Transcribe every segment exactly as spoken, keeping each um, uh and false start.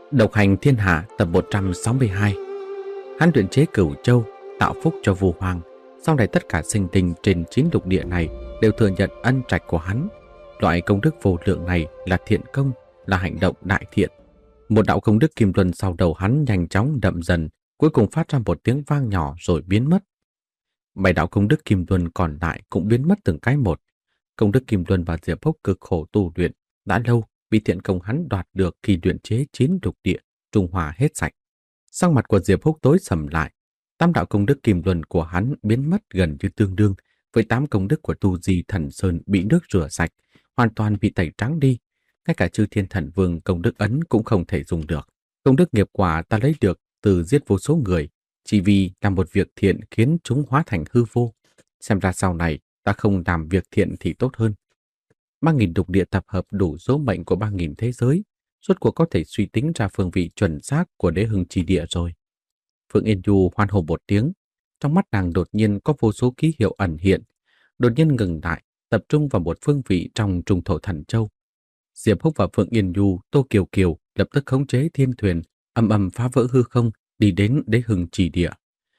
Độc hành thiên hạ tập một trăm sáu mươi hai. Hắn luyện chế Cửu Châu, tạo phúc cho vua hoàng. Sau này tất cả sinh linh trên chín lục địa này đều thừa nhận ân trạch của hắn. Loại công đức vô lượng này là thiện công, là hành động đại thiện. Một đạo công đức kim luân sau đầu hắn nhanh chóng đậm dần, cuối cùng phát ra một tiếng vang nhỏ rồi biến mất. Bảy đạo công đức kim luân còn lại cũng biến mất từng cái một. Công đức kim luân và Diệp Húc cực khổ tu luyện đã lâu, vì thiện công hắn đoạt được khi luyện chế chín lục địa, trung hòa hết sạch. Sắc mặt của Diệp Húc tối sầm lại, tám đạo công đức kim luân của hắn biến mất gần như tương đương với tám công đức của Tu Di Thần Sơn bị nước rửa sạch, hoàn toàn bị tẩy trắng đi. Ngay cả Chư Thiên Thần Vương công đức ấn cũng không thể dùng được. Công đức nghiệp quả ta lấy được từ giết vô số người, chỉ vì làm một việc thiện khiến chúng hóa thành hư vô. Xem ra sau này ta không làm việc thiện thì tốt hơn. Ba nghìn lục địa tập hợp đủ số mệnh của ba nghìn thế giới, rốt cuộc có thể suy tính ra phương vị chuẩn xác của đế hưng chi địa rồi. Phượng Yên Du hoan hô một tiếng, trong mắt nàng đột nhiên có vô số ký hiệu ẩn hiện, đột nhiên ngừng lại, tập trung vào một phương vị trong trung thổ thần châu. Diệp Húc và Phượng Yên Du, Tô Kiều Kiều lập tức khống chế thiên thuyền, âm âm phá vỡ hư không, đi đến đế hưng chỉ địa.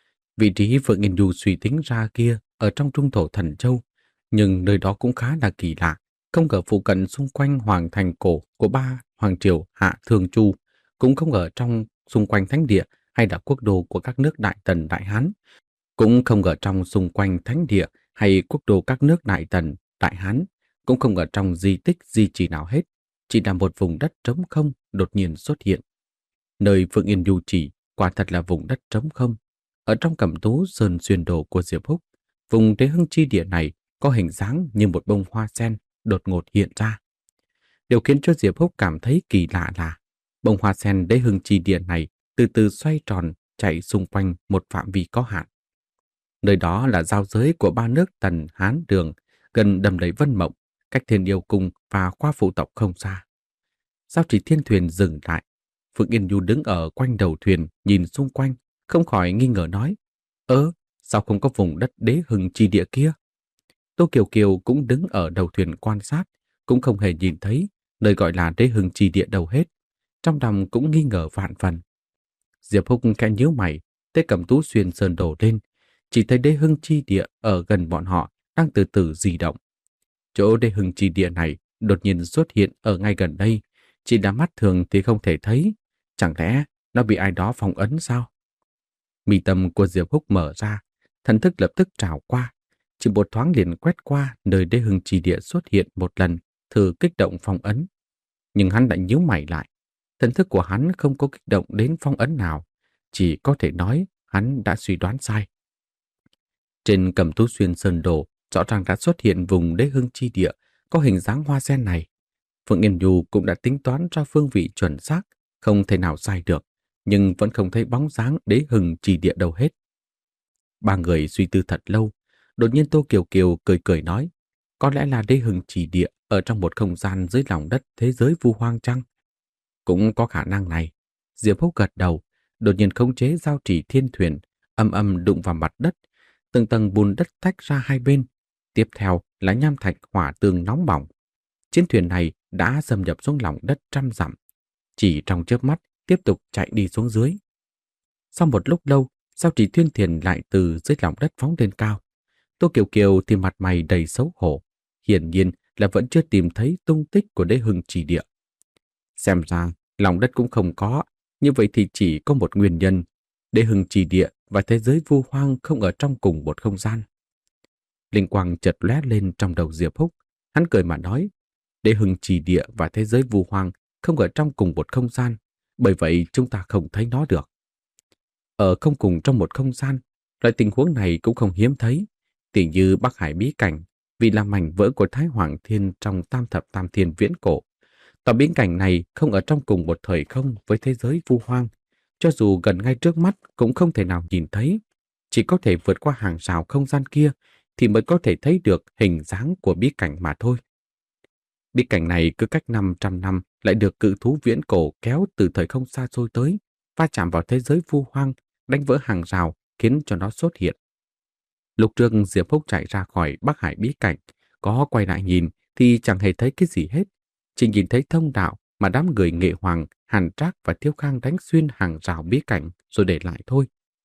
Vị trí Phượng Yên Du suy tính ra kia ở trong trung thổ thần châu, nhưng nơi đó cũng khá là kỳ lạ. Không ở phụ cận xung quanh hoàng thành cổ của ba hoàng triều Hạ Thường Chu, cũng không ở trong xung quanh thánh địa hay là quốc đô của các nước Đại Tần Đại Hán, cũng không ở trong xung quanh thánh địa hay quốc đô các nước Đại Tần Đại Hán, cũng không ở trong di tích di chỉ nào hết, chỉ là một vùng đất trống không đột nhiên xuất hiện. Nơi Phượng Yên Du chỉ quả thật là vùng đất trống không. Ở trong Cẩm Tú Sơn Xuyên Đồ của Diệp Húc, vùng đế hưng chi địa này có hình dáng như một bông hoa sen đột ngột hiện ra. Điều khiến cho Diệp Húc cảm thấy kỳ lạ là bông hoa sen đế hưng chi địa này từ từ xoay tròn chạy xung quanh một phạm vi có hạn. Nơi đó là giao giới của ba nước Tần, Hán, Đường, gần đầm lầy Vân Mộng, cách Thiên Yêu Cung và khoa phụ tộc không xa. Giao Chỉ Thiên thuyền dừng lại, Phượng Yên Du đứng ở quanh đầu thuyền nhìn xung quanh, không khỏi nghi ngờ nói: Ơ, sao không có vùng đất đế hưng chi địa kia? Tô Kiều Kiều cũng đứng ở đầu thuyền quan sát, cũng không hề nhìn thấy nơi gọi là đế hưng chi địa đâu hết. Trong lòng cũng nghi ngờ vạn phần. Diệp Húc khẽ nhíu mày, tay cầm Tú Xuyên Sơn Đồ lên, chỉ thấy đế hưng chi địa ở gần bọn họ đang từ từ di động. Chỗ đế hưng chi địa này đột nhiên xuất hiện ở ngay gần đây, chỉ là mắt thường thì không thể thấy. Chẳng lẽ nó bị ai đó phong ấn sao? Mi tâm của Diệp Húc mở ra, thần thức lập tức trào qua, chỉ một thoáng liền quét qua nơi đế hưng chi địa xuất hiện một lần, thử kích động phong ấn. Nhưng hắn đã nhíu mày lại, thần thức của hắn không có kích động đến phong ấn nào, chỉ có thể nói hắn đã suy đoán sai. Trên Cẩm Tú Xuyên Sơn Đồ rõ ràng đã xuất hiện vùng đế hưng chi địa có hình dáng hoa sen này. Phượng Yên Du cũng đã tính toán ra phương vị chuẩn xác, không thể nào sai được, nhưng vẫn không thấy bóng dáng đế hưng chi địa đâu hết. Ba người suy tư thật lâu, đột nhiên Tô Kiều Kiều cười cười nói: Có lẽ là đế hưng chỉ địa ở trong một không gian dưới lòng đất thế giới vu hoang chăng? Cũng có khả năng này. Diệp Húc gật đầu, đột nhiên khống chế giao chỉ thiên thuyền, âm âm đụng vào mặt đất, từng tầng bùn đất tách ra hai bên. Tiếp theo là nham thạch hỏa tường nóng bỏng. Chiến thuyền này đã xâm nhập xuống lòng đất trăm dặm, chỉ trong chớp mắt tiếp tục chạy đi xuống dưới. Sau một lúc lâu, giao chỉ thiên thuyền lại từ dưới lòng đất phóng lên cao. Tô Kiều Kiều thì mặt mày đầy xấu hổ, hiển nhiên là vẫn chưa tìm thấy tung tích của đế hưng chỉ địa. Xem ra lòng đất cũng không có, như vậy thì chỉ có một nguyên nhân: đế hưng chỉ địa và thế giới vu hoang không ở trong cùng một không gian. Linh quang chợt lóe lên trong đầu Diệp Húc, hắn cười mà nói: đế hưng chỉ địa và thế giới vu hoang không ở trong cùng một không gian, bởi vậy chúng ta không thấy nó được. Ở không cùng trong một không gian, loại tình huống này cũng không hiếm thấy. Tỉ như Bắc Hải bí cảnh, vì là mảnh vỡ của Thái Hoàng Thiên trong Tam Thập Tam Thiên viễn cổ. Tòa bí cảnh này không ở trong cùng một thời không với thế giới vu hoang, cho dù gần ngay trước mắt cũng không thể nào nhìn thấy. Chỉ có thể vượt qua hàng rào không gian kia thì mới có thể thấy được hình dáng của bí cảnh mà thôi. Bí cảnh này cứ cách năm trăm năm lại được cự thú viễn cổ kéo từ thời không xa xôi tới, va chạm vào thế giới vu hoang, đánh vỡ hàng rào khiến cho nó xuất hiện. Lúc trước Diệp Húc chạy ra khỏi Bắc Hải bí cảnh, có quay lại nhìn thì chẳng hề thấy cái gì hết, chỉ nhìn thấy thông đạo mà đám người Nghệ Hoàng, Hàn Trác và Thiếu Khang đánh xuyên hàng rào bí cảnh rồi để lại thôi.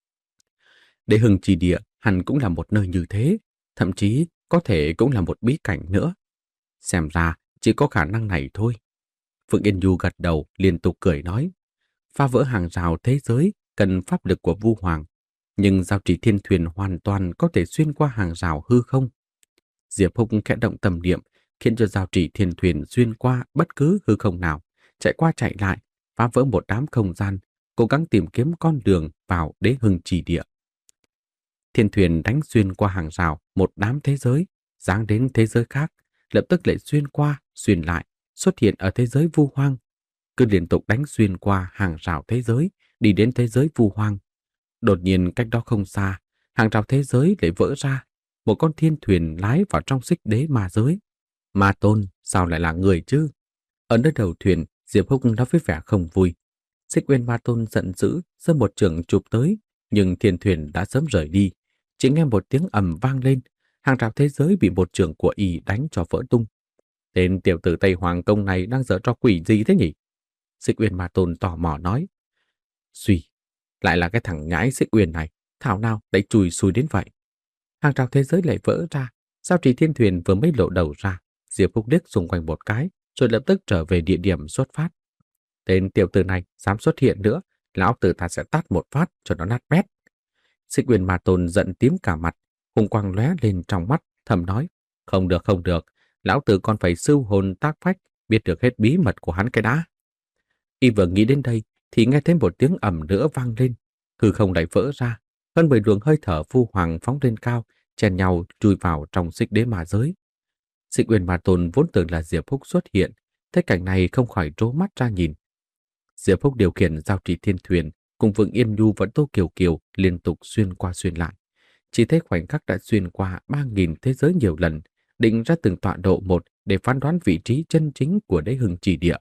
Đế Hưng Chi Địa hẳn cũng là một nơi như thế, thậm chí có thể cũng là một bí cảnh nữa. Xem ra chỉ có khả năng này thôi. Phượng Yên Nhu gật đầu liên tục cười nói, phá vỡ hàng rào thế giới cần pháp lực của Vu Hoàng, nhưng giao trì thiên thuyền hoàn toàn có thể xuyên qua hàng rào hư không. Diệp Húc khẽ động tâm niệm, khiến cho giao trì thiên thuyền xuyên qua bất cứ hư không nào, chạy qua chạy lại, phá vỡ một đám không gian, cố gắng tìm kiếm con đường vào Đế Hưng Chi Địa. Thiên thuyền đánh xuyên qua hàng rào một đám thế giới, giáng đến thế giới khác, lập tức lại xuyên qua, xuyên lại, xuất hiện ở thế giới Vu Hoang. Cứ liên tục đánh xuyên qua hàng rào thế giới, đi đến thế giới Vu Hoang. Đột nhiên cách đó không xa, hàng rào thế giới lại vỡ ra, một con thiên thuyền lái vào trong Xích Đế ma giới. Ma Tôn, sao lại là người chứ? Ở nơi đầu thuyền, Diệp Húc nói với vẻ không vui. Xích Uyên Ma Tôn giận dữ, giơ một chưởng chụp tới, nhưng thiên thuyền đã sớm rời đi. Chỉ nghe một tiếng ầm vang lên, hàng rào thế giới bị một chưởng của y đánh cho vỡ tung. Tên tiểu tử Tây Hoàng Công này đang giở trò quỷ gì thế nhỉ? Xích Uyên Ma Tôn tò mò nói. Suy, lại là cái thằng nhãi Xích Uyên này, thảo nào lại chùi xùi đến vậy. Hàng rào thế giới lại vỡ ra, giao trì thiên thuyền vừa mới lộ đầu ra, Diệp Húc liếc xung quanh một cái, rồi lập tức trở về địa điểm xuất phát. Tên tiểu tử này dám xuất hiện nữa, lão tử ta sẽ tát một phát cho nó nát bét. Xích Uyên Ma Tôn giận tím cả mặt, hung quang lóe lên trong mắt, thầm nói, không được không được, lão tử còn phải sưu hồn tác phách, biết được hết bí mật của hắn cái đã. Y vừa nghĩ đến đây, thì nghe thêm một tiếng ầm nữa vang lên, hư không lại vỡ ra, hơn mười luồng hơi thở Vu Hoàng phóng lên cao, chen nhau chui vào trong Xích Đế ma giới. Xích Uyên Ma Tôn vốn tưởng là Diệp Húc xuất hiện, thấy cảnh này không khỏi trố mắt ra nhìn. Diệp Húc điều khiển giao trì thiên thuyền, cùng Vượng Yên Nhu và Tô Kiều Kiều liên tục xuyên qua xuyên lại. Chỉ thấy khoảnh khắc đã xuyên qua ba nghìn thế giới nhiều lần, định ra từng tọa độ một để phán đoán vị trí chân chính của Đế Hưng Chi Địa.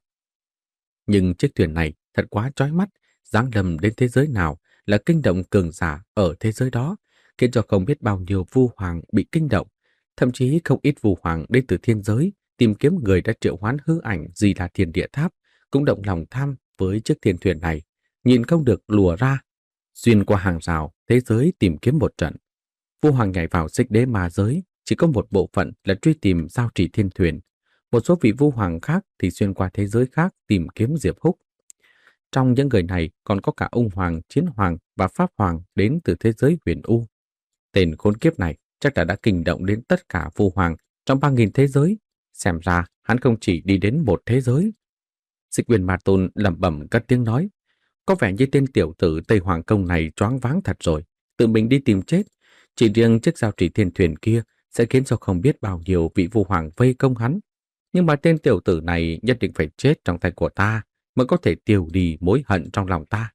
Nhưng chiếc thuyền này thật quá chói mắt, giáng lâm đến thế giới nào là kinh động cường giả ở thế giới đó, khiến cho không biết bao nhiêu Vu Hoàng bị kinh động, thậm chí không ít Vu Hoàng đến từ thiên giới tìm kiếm người đã triệu hoán hư ảnh Di Đà Thiên Địa Tháp cũng động lòng tham với chiếc thiên thuyền này, nhìn không được lùa ra, xuyên qua hàng rào thế giới tìm kiếm một trận. Vu Hoàng nhảy vào Xích Đế ma giới, chỉ có một bộ phận là truy tìm giao trì thiên thuyền. Một số vị Vu Hoàng khác thì xuyên qua thế giới khác tìm kiếm Diệp Húc. Trong những người này còn có cả Ung Hoàng, Chiến Hoàng và Pháp Hoàng đến từ thế giới Huyền U. Tên khốn kiếp này chắc đã đã kinh động đến tất cả Vu Hoàng trong ba nghìn thế giới. Xem ra hắn không chỉ đi đến một thế giới. Xích Uyên Ma Tôn lẩm bẩm cất tiếng nói, có vẻ như tên tiểu tử Tây Hoàng Công này choáng váng thật rồi, tự mình đi tìm chết. Chỉ riêng chiếc giao trì thiên thuyền kia sẽ khiến cho không biết bao nhiêu vị Vu Hoàng vây công hắn. Nhưng mà tên tiểu tử này nhất định phải chết trong tay của ta mới có thể tiêu đi mối hận trong lòng ta.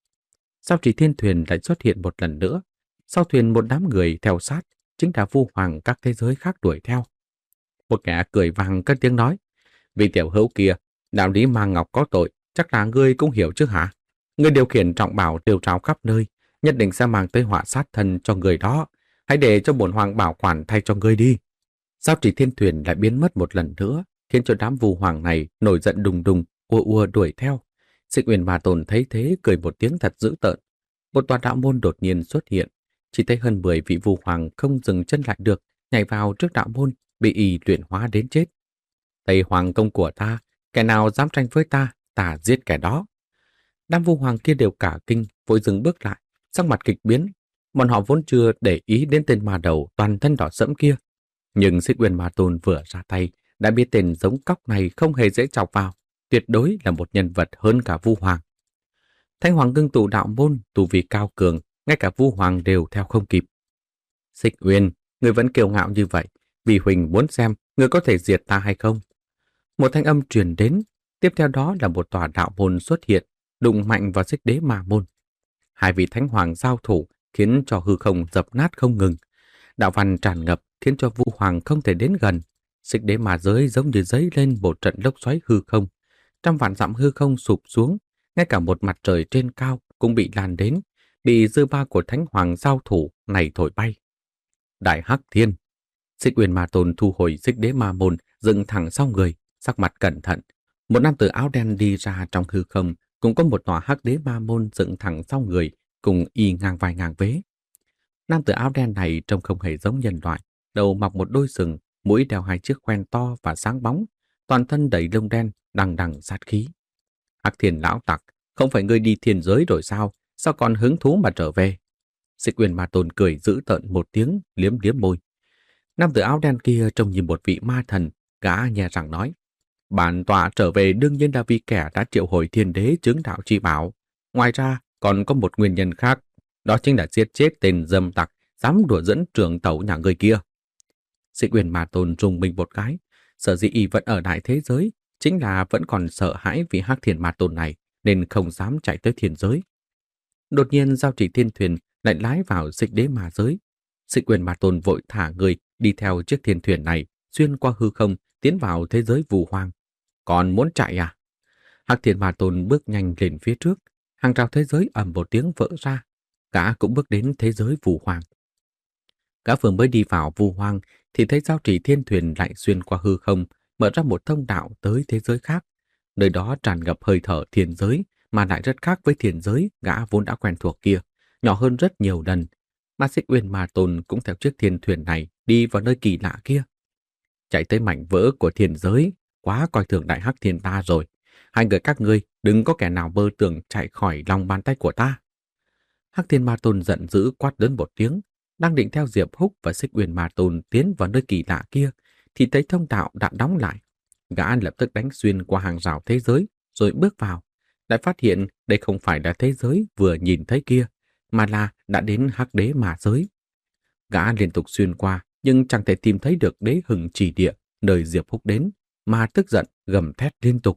Giao trì thiên thuyền lại xuất hiện một lần nữa. Sau thuyền một đám người theo sát, chính là Vu Hoàng các thế giới khác đuổi theo. Một kẻ cười vang cất tiếng nói, vì tiểu hữu kia, đạo lý mang ngọc có tội, chắc là ngươi cũng hiểu chứ hả? Ngươi điều khiển trọng bảo tiêu tráo khắp nơi, nhất định sẽ mang tới họa sát thân cho người đó. Hãy để cho bổn hoàng bảo quản thay cho ngươi đi. Giao trì thiên thuyền lại biến mất một lần nữa, khiến cho đám Vu Hoàng này nổi giận đùng đùng, ùa ùa đuổi theo. Xích Uyên Ma Tôn thấy thế cười một tiếng thật dữ tợn. Một tòa đạo môn đột nhiên xuất hiện, chỉ thấy hơn mười vị Vu Hoàng không dừng chân lại được, nhảy vào trước đạo môn, bị y luyện hóa đến chết. Tây Hoàng Công của ta, kẻ nào dám tranh với ta, ta giết kẻ đó. Đám Vu Hoàng kia đều cả kinh, vội dừng bước lại, sắc mặt kịch biến. Bọn họ vốn chưa để ý đến tên ma đầu toàn thân đỏ sẫm kia. Nhưng Xích Uyên Ma Tôn vừa ra tay, đã biết tên giống cóc này không hề dễ chọc vào, tuyệt đối là một nhân vật hơn cả Vu Hoàng. Thanh Hoàng ngưng tụ đạo môn, tu vi cao cường, ngay cả Vu Hoàng đều theo không kịp. Xích Uyên, người vẫn kiêu ngạo như vậy, vì Huỳnh muốn xem người có thể diệt ta hay không. Một thanh âm truyền đến, tiếp theo đó là một tòa đạo môn xuất hiện, đụng mạnh vào Xích Đế ma môn. Hai vị thánh hoàng giao thủ khiến cho hư không dập nát không ngừng. Đạo văn tràn ngập khiến cho Vu Hoàng không thể đến gần. Xích Đế ma giới giống như dấy lên một trận lốc xoáy hư không. Trăm vạn dặm hư không sụp xuống, ngay cả một mặt trời trên cao cũng bị lan đến, bị dư ba của thánh hoàng giao thủ này thổi bay. Đại Hắc Thiên. Xích Uyên Ma Tôn thu hồi Xích Đế ma môn, dựng thẳng sau người, sắc mặt cẩn thận. Một nam tử áo đen đi ra trong hư không, cũng có một tòa hắc đế ma môn dựng thẳng sau người, cùng y ngang vai ngang vế. Nam tử áo đen này trông không hề giống nhân loại, đầu mọc một đôi sừng, mũi đeo hai chiếc khoen to và sáng bóng, toàn thân đầy lông đen, đằng đằng sát khí. Hắc Thiên lão tặc, không phải ngươi đi thiên giới rồi sao? Sao còn hứng thú mà trở về? Xích Uyên Ma Tôn cười dữ tợn một tiếng, liếm liếm môi. Nam tử áo đen kia trông như một vị ma thần, gã nhè răng nói: Bản tọa trở về đương nhiên là vì kẻ đã triệu hồi thiên đế chứng đạo chi bảo. Ngoài ra, còn có một nguyên nhân khác, đó chính là giết chết tên dâm tặc dám đùa dẫn trưởng tẩu nhà người kia. Xích Uyên Ma Tôn rùng mình một cái, sở dĩ y vẫn ở đại thế giới, chính là vẫn còn sợ hãi vì Hắc Thiên Ma Tôn này, nên không dám chạy tới thiên giới. Đột nhiên giao chỉ thiên thuyền lại lái vào Xích Đế Ma giới. Xích Uyên Ma Tôn vội thả người đi theo chiếc thiên thuyền này, xuyên qua hư không, tiến vào thế giới Vu Hoang. Còn muốn chạy à? Hắc Thiên Ma Tôn bước nhanh lên phía trước, hàng rào thế giới ầm một tiếng vỡ ra, gã cũng bước đến thế giới Vu Hoang. Gã vừa mới đi vào Vu Hoang thì thấy giao chỉ thiên thuyền lại xuyên qua hư không, mở ra một thông đạo tới thế giới khác. Nơi đó tràn ngập hơi thở thiên giới, mà lại rất khác với thiên giới gã vốn đã quen thuộc kia, nhỏ hơn rất nhiều lần. Mà Xích Uyên Ma Tôn cũng theo chiếc thiên thuyền này đi vào nơi kỳ lạ kia. Chạy tới mảnh vỡ của thiên giới, quá coi thường đại hắc thiên ta rồi. Hai người các ngươi đừng có kẻ nào mơ tưởng chạy khỏi lòng bàn tay của ta. Hắc Thiên Ma Tôn giận dữ quát lớn một tiếng, đang định theo Diệp Húc và Xích Uyên Ma Tôn tiến vào nơi kỳ lạ kia, thì thấy thông đạo đã đóng lại. Gã lập tức đánh xuyên qua hàng rào thế giới, rồi bước vào. Lại phát hiện đây không phải là thế giới vừa nhìn thấy kia, mà là đã đến Hắc Đế Ma giới. Gã liên tục xuyên qua, nhưng chẳng thể tìm thấy được Đế Hừng Chỉ Địa, nơi Diệp Húc đến, mà tức giận gầm thét liên tục.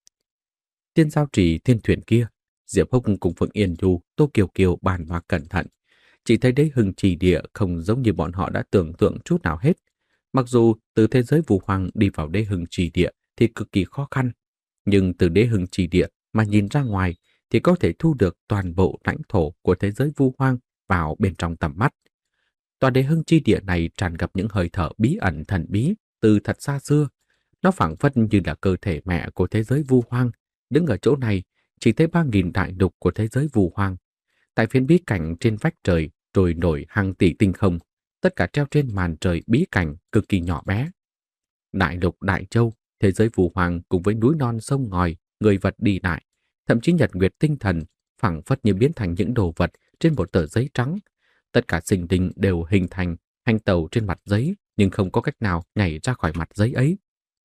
Tiên giao trì thiên thuyền kia, Diệp Húc cùng Phượng Yên Nhu, Tô Kiều Kiều bàn bạc cẩn thận. Chỉ thấy Đế Hừng Chỉ Địa không giống như bọn họ đã tưởng tượng chút nào hết. Mặc dù từ thế giới Vu Hoang đi vào Đế Hừng Chỉ Địa thì cực kỳ khó khăn, nhưng từ Đế Hừng Chỉ Địa mà nhìn ra ngoài thì có thể thu được toàn bộ lãnh thổ của thế giới Vu Hoang vào bên trong tầm mắt. Tòa Đế Hừng Chi Địa này tràn ngập những hơi thở bí ẩn thần bí từ thật xa xưa. Nó phảng phất như là cơ thể mẹ của thế giới Vu Hoang. Đứng ở chỗ này, chỉ thấy ba nghìn đại lục của thế giới Vu Hoang. Tại phiến bí cảnh trên vách trời trôi nổi hàng tỷ tinh không, tất cả treo trên màn trời bí cảnh cực kỳ nhỏ bé. Đại lục Đại Châu, thế giới Vu Hoang cùng với núi non sông ngòi, người vật đi lại, thậm chí nhật nguyệt tinh thần, phảng phất như biến thành những đồ vật trên một tờ giấy trắng. Tất cả sinh linh đều hình thành hành tàu trên mặt giấy, nhưng không có cách nào nhảy ra khỏi mặt giấy ấy.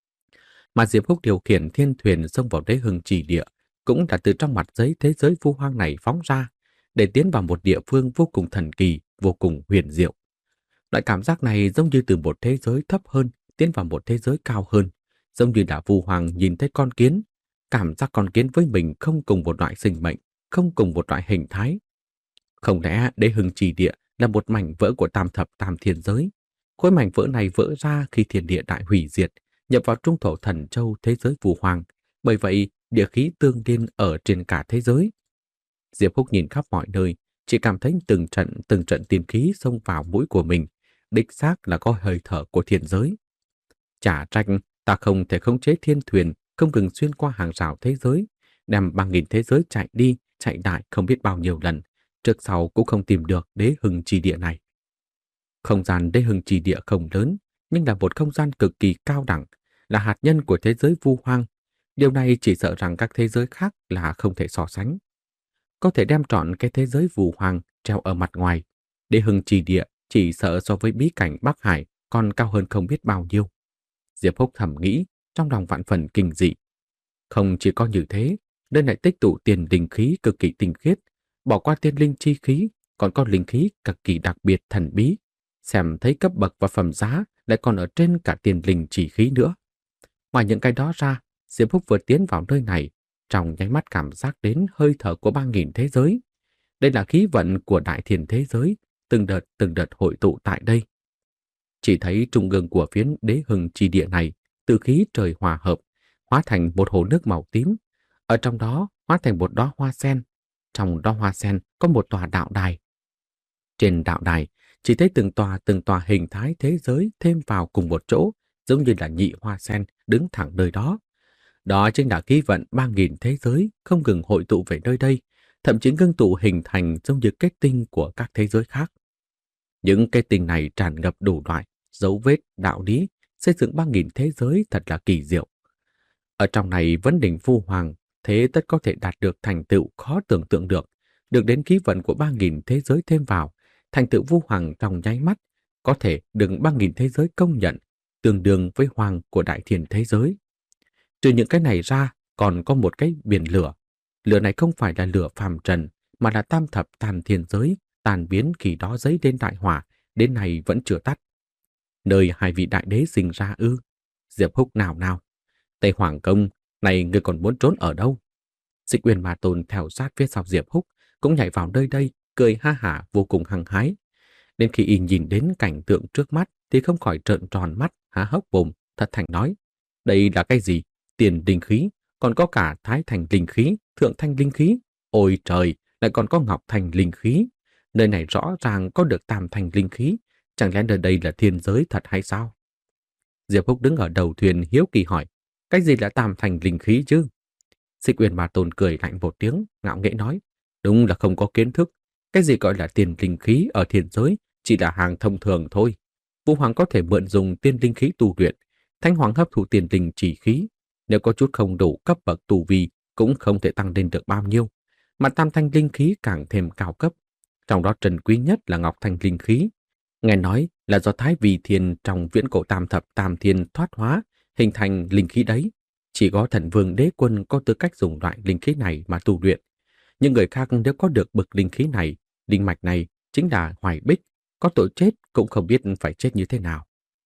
Mà Diệp Húc điều khiển thiên thuyền xông vào Đế Hừng Chỉ Địa cũng là từ trong mặt giấy thế giới Vu Hoang này phóng ra, để tiến vào một địa phương vô cùng thần kỳ, vô cùng huyền diệu. Loại cảm giác này giống như từ một thế giới thấp hơn tiến vào một thế giới cao hơn, giống như là Vu Hoang nhìn thấy con kiến, cảm giác con kiến với mình không cùng một loại sinh mệnh, không cùng một loại hình thái. Không lẽ Đế Hừng Chỉ Địa là một mảnh vỡ của tam thập tam thiên giới? Khối mảnh vỡ này vỡ ra khi thiên địa đại hủy diệt, nhập vào trung thổ thần châu thế giới Vu Hoang, bởi vậy địa khí tương liên ở trên cả thế giới. Diệp Húc nhìn khắp mọi nơi, chỉ cảm thấy từng trận từng trận tiên khí xông vào mũi của mình, đích xác là có hơi thở của thiên giới. Chả trách ta không thể khống chế thiên thuyền không ngừng xuyên qua hàng rào thế giới, đem ba nghìn thế giới chạy đi, chạy lại không biết bao nhiêu lần, trước sau cũng không tìm được Đế Hừng Chỉ Địa này. Không gian Đế Hừng Chỉ Địa không lớn, nhưng là một không gian cực kỳ cao đẳng, là hạt nhân của thế giới Vu Hoang. Điều này chỉ sợ rằng các thế giới khác là không thể so sánh. Có thể đem trọn cái thế giới Vu Hoang treo ở mặt ngoài. Đế Hừng Chỉ Địa chỉ sợ so với bí cảnh Bắc Hải còn cao hơn không biết bao nhiêu. Diệp Húc thầm nghĩ, trong lòng vạn phần kinh dị. Không chỉ có như thế, nơi này tích tụ tiền linh khí cực kỳ tinh khiết, bỏ qua tiên linh chi khí, còn có linh khí cực kỳ đặc biệt thần bí. Xem thấy cấp bậc và phẩm giá lại còn ở trên cả tiền linh chi khí nữa. Ngoài những cái đó ra, Diệp Húc vừa tiến vào nơi này, trong nháy mắt cảm giác đến hơi thở của ba nghìn thế giới. Đây là khí vận của đại thiên thế giới, từng đợt từng đợt hội tụ tại đây. Chỉ thấy trung ương của phiến Đế Hừng Chỉ Địa này, từ khí trời hòa hợp, hóa thành một hồ nước màu tím. Ở trong đó hóa thành một đóa hoa sen. Trong đóa hoa sen có một tòa đạo đài. Trên đạo đài, chỉ thấy từng tòa từng tòa hình thái thế giới thêm vào cùng một chỗ, giống như là nhị hoa sen đứng thẳng nơi đó. Đó chính là khí vận ba nghìn thế giới không ngừng hội tụ về nơi đây, thậm chí ngưng tụ hình thành giống như kết tinh của các thế giới khác. Những kết tinh này tràn ngập đủ loại, dấu vết, đạo lý, xây dựng ba nghìn thế giới thật là kỳ diệu. Ở trong này vấn đỉnh Phu Hoàng, thế tất có thể đạt được thành tựu khó tưởng tượng được, được đến khí vận của ba nghìn thế giới thêm vào, thành tựu Phu Hoàng trong nháy mắt, có thể được ba nghìn thế giới công nhận, tương đương với Hoàng của đại thiên thế giới. Trừ những cái này ra, còn có một cái biển lửa. Lửa này không phải là lửa phàm trần, mà là tam thập tàn thiên giới, tàn biến khi đó giấy lên đại hỏa, đến nay vẫn chưa tắt. Nơi hai vị đại đế sinh ra ư? Diệp Húc nào nào? Tây Hoàng Công, này ngươi còn muốn trốn ở đâu? Xích Uyên Ma Tôn theo sát phía sau Diệp Húc, cũng nhảy vào nơi đây, cười ha hả vô cùng hăng hái. Đến khi y nhìn đến cảnh tượng trước mắt thì không khỏi trợn tròn mắt, há hốc mồm, thật thành nói. Đây là cái gì? Tiền linh khí, còn có cả thái thành linh khí, thượng thanh linh khí. Ôi trời, lại còn có ngọc thành linh khí. Nơi này rõ ràng có được tam thành linh khí, chẳng lẽ nơi đây là thiên giới thật hay sao? Diệp Húc đứng ở đầu thuyền hiếu kỳ hỏi, cái gì là tam thành linh khí chứ? Xích Uyên Ma Tôn cười lạnh một tiếng, ngạo nghễ nói, đúng là không có kiến thức. Cái gì gọi là tiền linh khí ở thiên giới chỉ là hàng thông thường thôi. Vũ Hoàng có thể mượn dùng tiên linh khí tu luyện, Thánh Hoàng hấp thụ tiền linh chỉ khí. Nếu có chút không đủ cấp bậc tu vi cũng không thể tăng lên được bao nhiêu. Mà tam thanh linh khí càng thêm cao cấp. Trong đó trân quý nhất là ngọc thanh linh khí. Nghe nói là do Thái Vi Thiên trong viễn cổ tam thập tam thiên thoát hóa, hình thành linh khí đấy. Chỉ có thần vương đế quân có tư cách dùng loại linh khí này mà tu luyện. Nhưng người khác nếu có được bậc linh khí này, linh mạch này chính là Hoài Bích, có tội chết cũng không biết phải chết như thế nào.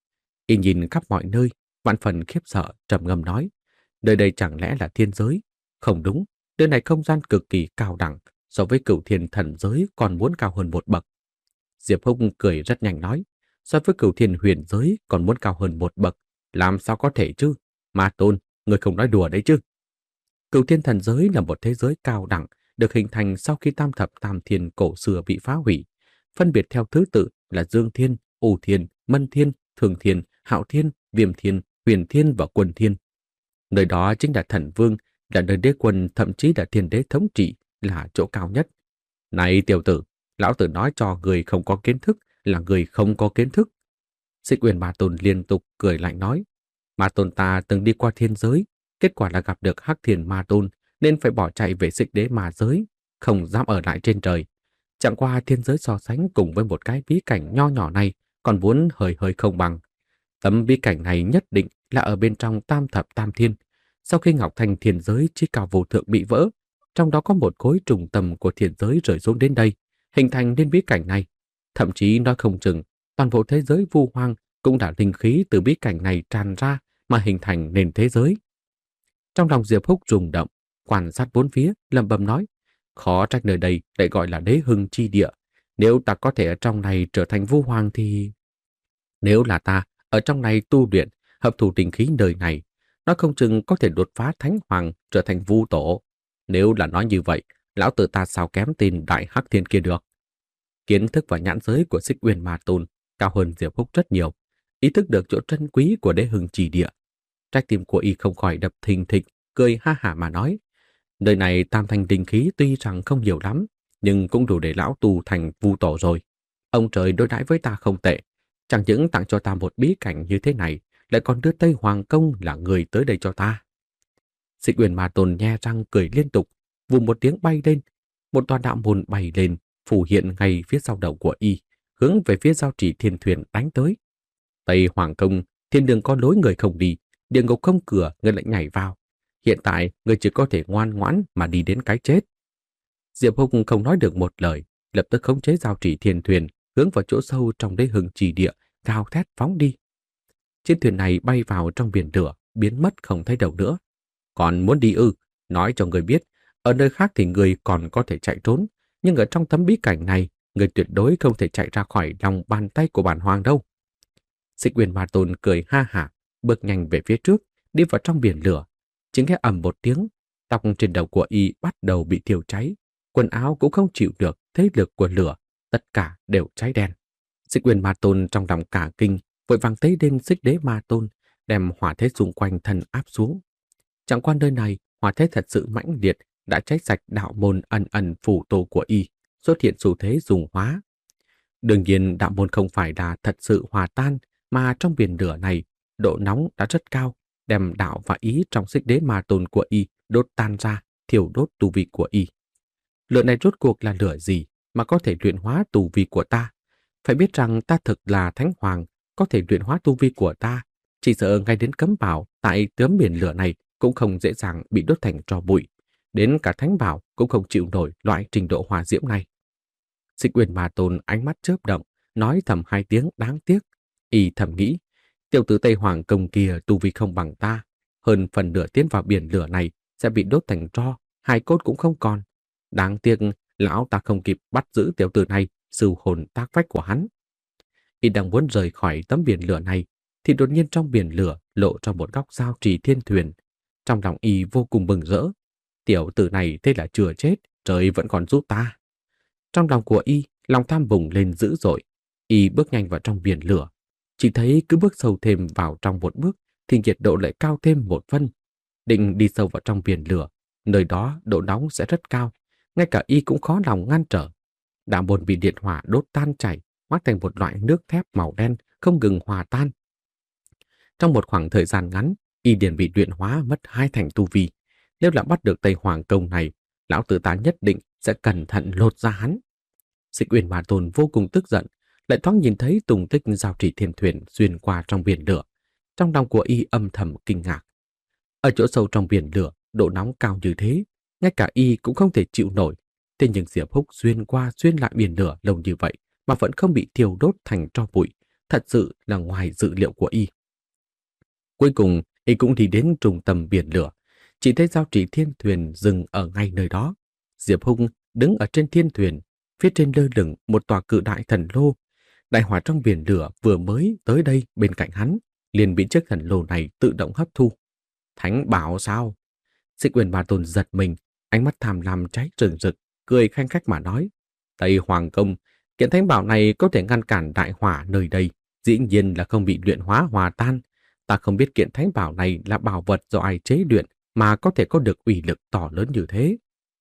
Y nhìn khắp mọi nơi, vạn phần khiếp sợ, trầm ngâm nói, nơi đây chẳng lẽ là thiên giới? Không đúng, nơi này không gian cực kỳ cao đẳng, so với cửu thiên thần giới còn muốn cao hơn một bậc. Diệp Húc cười rất nhanh nói, so với cửu thiên huyền giới còn muốn cao hơn một bậc, làm sao có thể chứ? Ma Tôn, người không nói đùa đấy chứ? Cửu thiên thần giới là một thế giới cao đẳng, được hình thành sau khi tam thập tam thiên cổ xưa bị phá hủy, phân biệt theo thứ tự là Dương Thiên, U Thiên, Mân Thiên, Thường Thiên, Hạo Thiên, Viêm Thiên, Huyền Thiên và Quân Thiên. Nơi đó chính là thần vương, là nơi đế quân, thậm chí là thiên đế thống trị, là chỗ cao nhất. Này tiểu tử, lão tử nói cho người không có kiến thức là người không có kiến thức. Xích Uyên Ma Tôn liên tục cười lạnh nói, Ma Tôn ta từng đi qua thiên giới, kết quả là gặp được Hắc Thiên Ma Tôn nên phải bỏ chạy về Xích Đế Ma giới, không dám ở lại trên trời. Chẳng qua thiên giới so sánh cùng với một cái bí cảnh nho nhỏ này còn muốn hơi hơi không bằng. Tấm bí cảnh này nhất định là ở bên trong tam thập tam thiên. Sau khi Ngọc Thành thiên giới chí cao vô thượng bị vỡ, trong đó có một khối trùng tầm của thiên giới rơi xuống đến đây, hình thành nên bí cảnh này. Thậm chí nói không chừng, toàn bộ thế giới vu hoang cũng đã linh khí từ bí cảnh này tràn ra mà hình thành nền thế giới. Trong lòng Diệp Húc rung động, quan sát bốn phía, lẩm bẩm nói, khó trách nơi đây lại gọi là đế hưng chi địa. Nếu ta có thể ở trong này trở thành vu hoàng thì... Nếu là ta ở trong này tu luyện, hấp thụ linh khí nơi này, nó không chừng có thể đột phá thánh hoàng trở thành vu tổ. Nếu là nói như vậy, lão tử ta sao kém tin đại hắc thiên kia được. Kiến thức và nhãn giới của Xích Uyên Ma Tôn cao hơn Diệp Húc rất nhiều, ý thức được chỗ trân quý của đế hưng chỉ địa. Trái tim của y không khỏi đập thình thịch, cười ha hả mà nói, nơi này tam thanh linh khí tuy rằng không nhiều lắm, nhưng cũng đủ để lão tu thành vu tổ rồi. Ông trời đối đãi với ta không tệ, chẳng những tặng cho ta một bí cảnh như thế này, lại còn đưa Tây Hoàng Công là người tới đây cho ta. Xích Uyên Ma Tôn nhe răng cười liên tục, vù một tiếng bay lên, một tòa đạo môn bay lên, phủ hiện ngay phía sau đầu của y, hướng về phía giao chỉ thiên thuyền đánh tới. Tây Hoàng Công, thiên đường có lối người không đi, địa ngục không cửa, người lại nhảy vào. Hiện tại, người chỉ có thể ngoan ngoãn mà đi đến cái chết. Diệp Húc không nói được một lời, lập tức khống chế giao chỉ thiên thuyền, hướng vào chỗ sâu trong đế hưng trì địa, gào thét phóng đi. Chiếc thuyền này bay vào trong biển lửa, biến mất không thấy đâu nữa. Còn muốn đi ư? Nói cho người biết, ở nơi khác thì người còn có thể chạy trốn, nhưng ở trong tấm bí cảnh này, người tuyệt đối không thể chạy ra khỏi lòng bàn tay của bản hoàng đâu. Xích Uyên Ma Tôn cười ha hả, bước nhanh về phía trước, đi vào trong biển lửa. Chỉ nghe ầm một tiếng, tóc trên đầu của y bắt đầu bị thiêu cháy, quần áo cũng không chịu được thế lực của lửa, tất cả đều cháy đen. Xích Uyên Ma Tôn trong lòng cả kinh, vội vàng tế lên Xích Đế Ma Tôn, đem hỏa thế xung quanh thân áp xuống. Chẳng qua nơi này, hỏa thế thật sự mãnh liệt đã cháy sạch đạo môn ẩn ẩn phủ tổ của y, xuất hiện xu thế dùng hóa. Đương nhiên đạo môn không phải là thật sự hòa tan, mà trong biển lửa này, độ nóng đã rất cao, đem đạo và ý trong xích đế ma tôn của y đốt tan ra, thiêu đốt tu vi của y. Lửa này rốt cuộc là lửa gì mà có thể luyện hóa tu vi của ta? Phải biết rằng ta thực là thánh hoàng, có thể luyện hóa tu vi của ta. Chỉ sợ ngay đến cấm bảo tại tấm biển lửa này cũng không dễ dàng bị đốt thành tro bụi. Đến cả thánh bảo cũng không chịu nổi loại trình độ hỏa diễm này. Xích Uyên Ma Tôn ánh mắt chớp động, nói thầm hai tiếng đáng tiếc. Y thầm nghĩ, tiểu tử Tây Hoàng công kia tu vi không bằng ta, hơn phần nửa tiến vào biển lửa này sẽ bị đốt thành tro, hai cốt cũng không còn. Đáng tiếc, lão ta không kịp bắt giữ tiểu tử này, sưu hồn tác phách của hắn. Y đang muốn rời khỏi tấm biển lửa này, thì đột nhiên trong biển lửa lộ ra một góc giao trì thiên thuyền. Trong lòng Y vô cùng mừng rỡ. Tiểu tử này thế là chưa chết, trời vẫn còn giúp ta. Trong lòng của Y, lòng tham bùng lên dữ dội. Y bước nhanh vào trong biển lửa. Chỉ thấy cứ bước sâu thêm vào trong một bước, thì nhiệt độ lại cao thêm một phân. Định đi sâu vào trong biển lửa, nơi đó độ nóng sẽ rất cao. Ngay cả Y cũng khó lòng ngăn trở. Đạo môn bị điện hỏa đốt tan chảy, hóa thành một loại nước thép màu đen không ngừng hòa tan. Trong một khoảng thời gian ngắn, Y liền bị luyện hóa mất hai thành tu vi. Nếu là bắt được Tây Hoàng công này, lão tử ta nhất định sẽ cẩn thận lột ra hắn. Xích Uyên Ma Tôn vô cùng tức giận, lại thoáng nhìn thấy tùng tích giao trì thiên thuyền xuyên qua trong biển lửa. Trong lòng của Y âm thầm kinh ngạc. Ở chỗ sâu trong biển lửa, độ nóng cao như thế, ngay cả Y cũng không thể chịu nổi. Thế nhưng Diệp Húc xuyên qua xuyên lại biển lửa lâu như vậy mà vẫn không bị thiêu đốt thành tro bụi, thật sự là ngoài dự liệu của Y. Cuối cùng, Y cũng đi đến trung tâm biển lửa, chỉ thấy giao trì thiên thuyền dừng ở ngay nơi đó. Diệp Húc đứng ở trên thiên thuyền, phía trên lơ lửng một tòa cự đại thần lô. Đại hỏa trong biển lửa vừa mới tới đây bên cạnh hắn, liền bị chiếc thần lô này tự động hấp thu. Thánh bảo sao? Xích Uyên Ma Tôn giật mình, ánh mắt tham lam cháy rừng rực, cười khanh khách mà nói: Tây Hoàng công, kiện thánh bảo này có thể ngăn cản đại hỏa nơi đây, dĩ nhiên là không bị luyện hóa hòa tan. Ta không biết kiện thánh bảo này là bảo vật do ai chế luyện mà có thể có được uy lực to lớn như thế.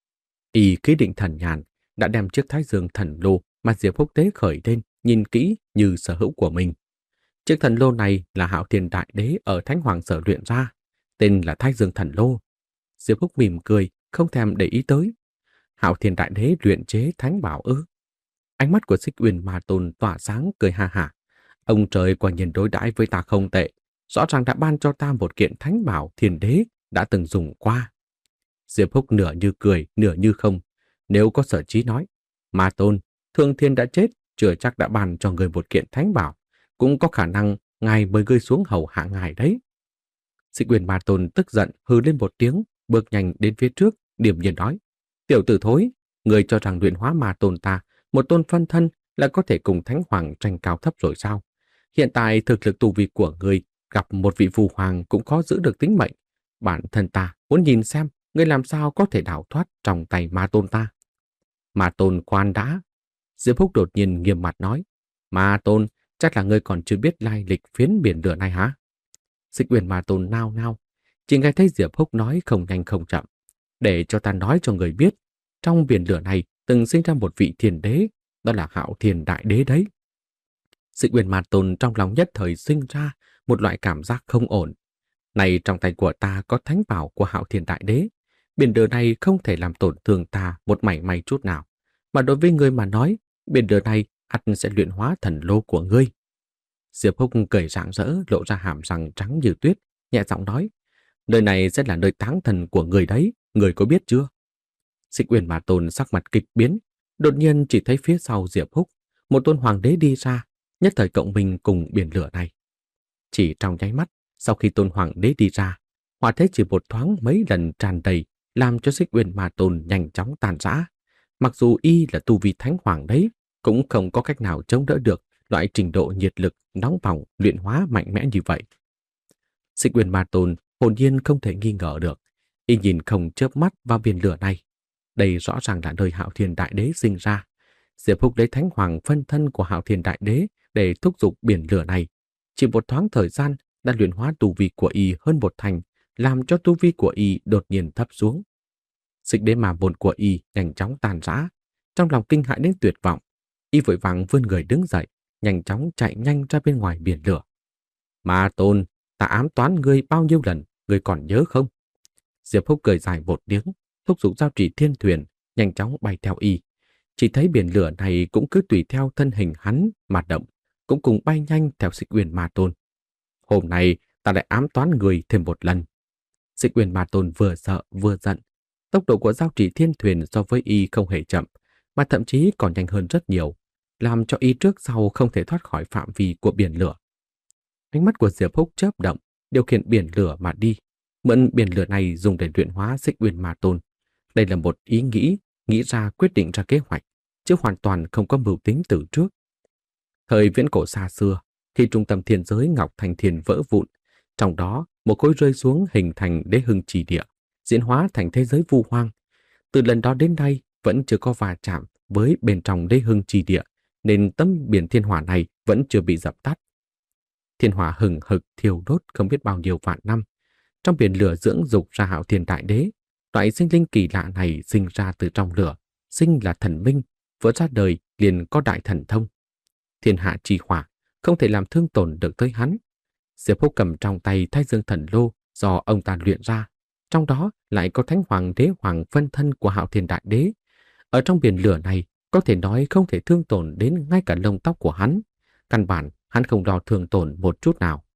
Y khí định thần nhàn đã đem chiếc Thái Dương thần lô mà Diệp Húc tế khởi lên nhìn kỹ như sở hữu của mình. Chiếc thần lô này là Hạo Thiên Đại Đế ở Thánh Hoàng sở luyện ra, tên là Thái Dương thần lô. Diệp Húc mỉm cười, không thèm để ý tới. Hạo Thiên Đại Đế luyện chế thánh bảo ư? Ánh mắt của Xích Uyên Ma Tôn tỏa sáng cười ha hả. Ông trời quả nhiên đối đãi với ta không tệ, rõ ràng đã ban cho ta một kiện thánh bảo Thiên Đế đã từng dùng qua. Diệp Húc nửa như cười, nửa như không. Nếu có sở trí nói, Ma Tôn, Thượng Thiên đã chết, chưa chắc đã ban cho người một kiện thánh bảo, cũng có khả năng ngài mới gơi xuống hầu hạ ngài đấy. Xích Uyên Ma Tôn tức giận hừ lên một tiếng, bước nhanh đến phía trước, điềm nhiên nói: Tiểu tử thối, người cho rằng luyện hóa Ma Tôn ta, một tôn phân thân là có thể cùng Thánh Hoàng tranh cao thấp rồi sao? Hiện tại thực lực tu vi của người gặp một vị phù hoàng cũng khó giữ được tính mệnh. Bản thân ta muốn nhìn xem ngươi làm sao có thể đào thoát trong tay Ma Tôn ta. Ma Tôn khoan đã. Diệp Húc đột nhiên nghiêm mặt nói: Ma Tôn, chắc là ngươi còn chưa biết lai lịch phiến biển lửa này hả? Xích Uyên Ma Tôn nao nao, chỉ nghe thấy Diệp Húc nói không nhanh không chậm: Để cho ta nói cho người biết, trong biển lửa này từng sinh ra một vị thiên đế, đó là Hạo Thiên Đại Đế đấy. Xích Uyên Ma Tôn trong lòng nhất thời sinh ra một loại cảm giác không ổn. Này, trong tay của ta có thánh bảo của Hạo Thiên Đại Đế, biển lửa này không thể làm tổn thương ta một mảy may chút nào. Mà đối với ngươi mà nói, biển lửa này ắt sẽ luyện hóa thần lô của ngươi. Diệp Húc cười rạng rỡ, lộ ra hàm răng trắng như tuyết, nhẹ giọng nói: Nơi này sẽ là nơi táng thần của người đấy, người có biết chưa? Xích Uyên Ma Tôn sắc mặt kịch biến, đột nhiên chỉ thấy phía sau Diệp Húc, một tôn hoàng đế đi ra, nhất thời cộng minh cùng biển lửa này. Chỉ trong nháy mắt, sau khi tôn hoàng đế đi ra, hỏa thế chỉ một thoáng mấy lần tràn đầy, làm cho Xích Uyên Ma Tôn nhanh chóng tàn rã. Mặc dù y là tu vi thánh hoàng đấy, cũng không có cách nào chống đỡ được loại trình độ nhiệt lực nóng bỏng luyện hóa mạnh mẽ như vậy. Xích Uyên Ma Tôn hồn nhiên không thể nghi ngờ được, y nhìn không chớp mắt vào biển lửa này. Đây rõ ràng là nơi Hạo Thiên Đại Đế sinh ra. Diệp Húc lấy thánh hoàng phân thân của Hạo Thiên Đại Đế để thúc giục biển lửa này. Chỉ một thoáng thời gian đã luyện hóa tu vi của y hơn một thành, làm cho tu vi của y đột nhiên thấp xuống. Xích đế ma môn của y nhanh chóng tàn rã, trong lòng kinh hãi đến tuyệt vọng, y vội vàng vươn người đứng dậy, nhanh chóng chạy nhanh ra bên ngoài biển lửa. Ma Tôn, ta ám toán ngươi bao nhiêu lần, ngươi còn nhớ không? Diệp Húc cười dài một tiếng, thúc giục giao trì thiên thuyền, nhanh chóng bay theo y. Chỉ thấy biển lửa này cũng cứ tùy theo thân hình hắn mà động, cũng cùng bay nhanh theo Xích Uyên Ma Tôn. Hôm nay ta lại ám toán người thêm một lần. Xích Uyên Ma Tôn vừa sợ vừa giận. Tốc độ của giao trì thiên thuyền so với y không hề chậm, mà thậm chí còn nhanh hơn rất nhiều, làm cho y trước sau không thể thoát khỏi phạm vi của biển lửa. Ánh mắt của Diệp Húc chớp động, điều khiển biển lửa mà đi, mượn biển lửa này dùng để luyện hóa Xích Uyên Ma Tôn. Đây là một ý nghĩ, nghĩ ra quyết định ra kế hoạch, chứ hoàn toàn không có mưu tính từ trước. Thời viễn cổ xa xưa, khi trung tâm thiên giới Ngọc Thành Thiên vỡ vụn, trong đó một khối rơi xuống hình thành đế hưng chỉ địa, diễn hóa thành thế giới vu hoang. Từ lần đó đến nay vẫn chưa có va chạm với bên trong đế hưng chỉ địa, nên tấm biển thiên hỏa này vẫn chưa bị dập tắt. Thiên hỏa hừng hực thiêu đốt không biết bao nhiêu vạn năm. Trong biển lửa dưỡng dục ra Hạo Thiên Đại Đế. Loại sinh linh kỳ lạ này sinh ra từ trong lửa, sinh là thần minh, vừa ra đời liền có đại thần thông. Thiên hạ chi hỏa không thể làm thương tổn được tới hắn. Diệp Húc cầm trong tay Thái Dương Thần Lô do ông ta luyện ra, trong đó lại có Thánh Hoàng Đế Hoàng phân thân của Hạo Thiên Đại Đế. Ở trong biển lửa này có thể nói không thể thương tổn đến ngay cả lông tóc của hắn. Căn bản hắn không lo thương tổn một chút nào.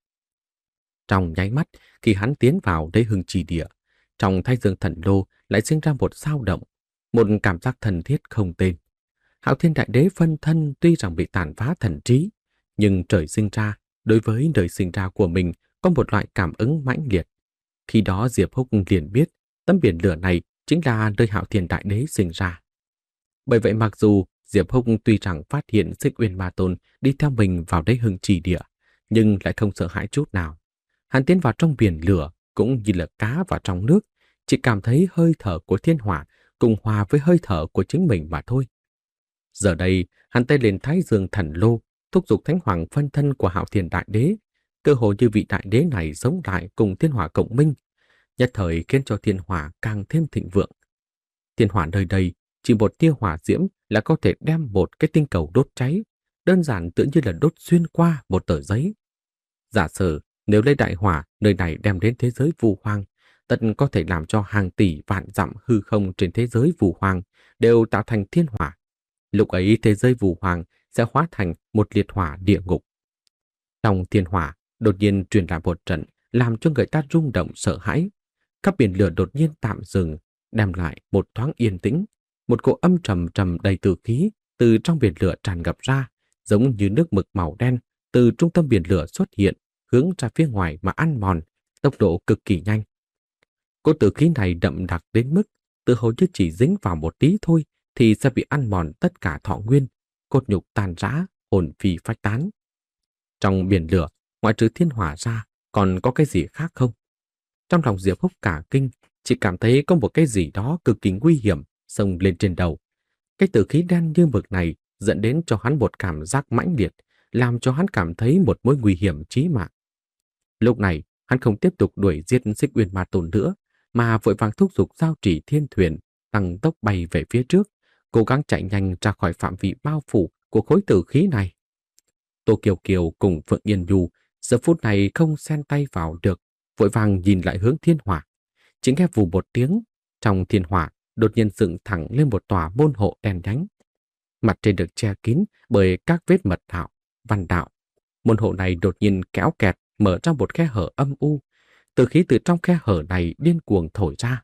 Trong nháy mắt khi hắn tiến vào đế hưng trì địa, trong Thái Dương Thần Lô lại sinh ra một dao động, một cảm giác thân thiết không tên. Hạo Thiên Đại Đế phân thân tuy rằng bị tàn phá thần trí, nhưng trời sinh ra, đối với đời sinh ra của mình có một loại cảm ứng mãnh liệt. Khi đó Diệp Húc liền biết tấm biển lửa này chính là nơi Hạo Thiên Đại Đế sinh ra. Bởi vậy mặc dù Diệp Húc tuy rằng phát hiện Xích Uyên Ma Tôn đi theo mình vào đế hưng trì địa, nhưng lại không sợ hãi chút nào. Hắn tiến vào trong biển lửa cũng như là cá vào trong nước, chỉ cảm thấy hơi thở của thiên hỏa cùng hòa với hơi thở của chính mình mà thôi. Giờ đây, hắn tay lên Thái Dương Thần Lô, thúc giục Thánh Hoàng phân thân của Hạo Thiên Đại Đế, cơ hồ như vị đại đế này sống lại cùng thiên hỏa cộng minh, nhất thời khiến cho thiên hỏa càng thêm thịnh vượng. Thiên hỏa nơi đây chỉ một tia hỏa diễm là có thể đem một cái tinh cầu đốt cháy, đơn giản tự như là đốt xuyên qua một tờ giấy. Giả sử nếu lấy đại hỏa nơi này đem đến thế giới vu hoang, tất có thể làm cho hàng tỷ vạn dặm hư không trên thế giới vu hoang đều tạo thành thiên hỏa. Lúc ấy thế giới vu hoang sẽ hóa thành một liệt hỏa địa ngục. Trong thiên hỏa đột nhiên truyền lại một trận làm cho người ta rung động sợ hãi. Các biển lửa đột nhiên tạm dừng, đem lại một thoáng yên tĩnh. Một cỗ âm trầm trầm đầy tử khí từ trong biển lửa tràn ngập ra, giống như nước mực màu đen từ trung tâm biển lửa xuất hiện, hướng ra phía ngoài mà ăn mòn, tốc độ cực kỳ nhanh. Cỗ tử khí này đậm đặc đến mức từ hồ như chỉ dính vào một tí thôi thì sẽ bị ăn mòn tất cả thọ nguyên, cốt nhục tàn rã, hồn phi phách tán. Trong biển lửa, ngoại trừ thiên hỏa ra, còn có cái gì khác không? Trong lòng Diệp Húc cả kinh, chỉ cảm thấy có một cái gì đó cực kỳ nguy hiểm xông lên trên đầu. Cái tử khí đen như mực này dẫn đến cho hắn một cảm giác mãnh liệt, làm cho hắn cảm thấy một mối nguy hiểm chí mạng. Lúc này, hắn không tiếp tục đuổi giết Xích Uyên Ma Tôn nữa, mà vội vàng thúc giục giao trì thiên thuyền, tăng tốc bay về phía trước, cố gắng chạy nhanh ra khỏi phạm vi bao phủ của khối tử khí này. Tô Kiều Kiều cùng Phượng Yên Nhu giờ phút này không xen tay vào được, vội vàng nhìn lại hướng thiên hỏa. Chỉ nghe vù một tiếng, trong thiên hỏa đột nhiên dựng thẳng lên một tòa môn hộ đen nhánh. Mặt trên được che kín bởi các vết mật đạo, văn đạo. Môn hộ này đột nhiên kéo kẹt mở ra một khe hở âm u. Từ khí từ trong khe hở này điên cuồng thổi ra.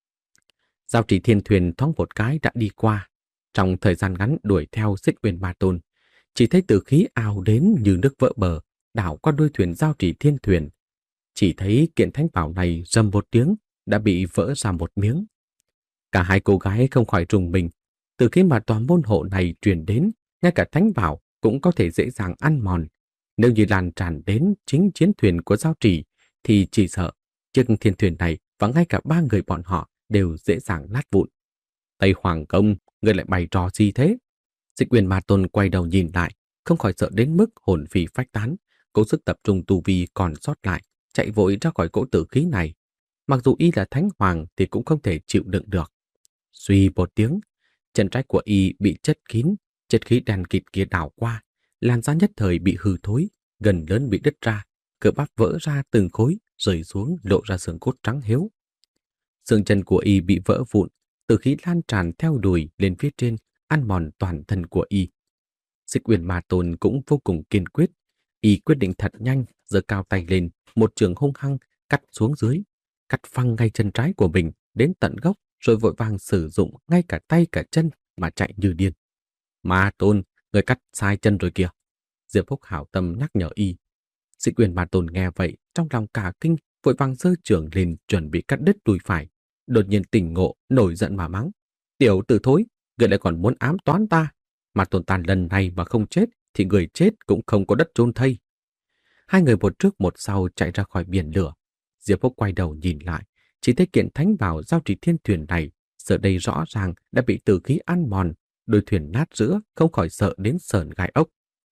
Giao trì thiên thuyền thoáng một cái đã đi qua. Trong thời gian ngắn đuổi theo Xích Uyên Ma Tôn, chỉ thấy từ khí ào đến như nước vỡ bờ, đảo qua đuôi thuyền giao trì thiên thuyền. Chỉ thấy kiện thánh bảo này rầm một tiếng đã bị vỡ ra một miếng. Cả hai cô gái không khỏi rùng mình. Từ khi mà tòa môn hộ này truyền đến, ngay cả thánh bảo cũng có thể dễ dàng ăn mòn. Nếu như lan tràn đến chính chiến thuyền của giao trì, thì chỉ sợ chiếc thiên thuyền này và ngay cả ba người bọn họ đều dễ dàng lát vụn. Tây Hoàng Công, người lại bày trò gì thế? Xích Uyên Ma Tôn quay đầu nhìn lại, không khỏi sợ đến mức hồn phi phách tán, cố sức tập trung tu vi còn sót lại, chạy vội ra khỏi cỗ tử khí này. Mặc dù y là thánh hoàng thì cũng không thể chịu đựng được. Suy một tiếng, chân trái của y bị chất kín, chất khí đen kịt kia đảo qua, làn da nhất thời bị hư thối, gần lớn bị đứt ra, cơ bắp vỡ ra từng khối, rơi xuống lộ ra xương cốt trắng hiếu. Xương chân của y bị vỡ vụn, từ khí lan tràn theo đùi lên phía trên, ăn mòn toàn thân của y. Xích Uyên Ma Tôn cũng vô cùng kiên quyết, y quyết định thật nhanh, giơ cao tay lên, một trường hung hăng cắt xuống dưới, cắt phăng ngay chân trái của mình đến tận gốc, rồi vội vàng sử dụng ngay cả tay cả chân mà chạy như điên. Ma Tôn, người cắt sai chân rồi kìa. Diệp Húc hảo tâm nhắc nhở y. Xích Uyên Ma Tôn nghe vậy, trong lòng cả kinh, vội vàng giơ trường lên chuẩn bị cắt đứt đùi phải. Đột nhiên tỉnh ngộ, nổi giận mà mắng. Tiểu tử thối, người lại còn muốn ám toán ta. Ma Tôn ta lần này mà không chết, thì người chết cũng không có đất chôn thây. Hai người một trước một sau chạy ra khỏi biển lửa. Diệp Húc quay đầu nhìn lại, chỉ thấy kiện thánh bảo giao trì thiên thuyền này, giờ đây rõ ràng đã bị tử khí ăn mòn, đôi thuyền nát giữa, không khỏi sợ đến sởn gai ốc.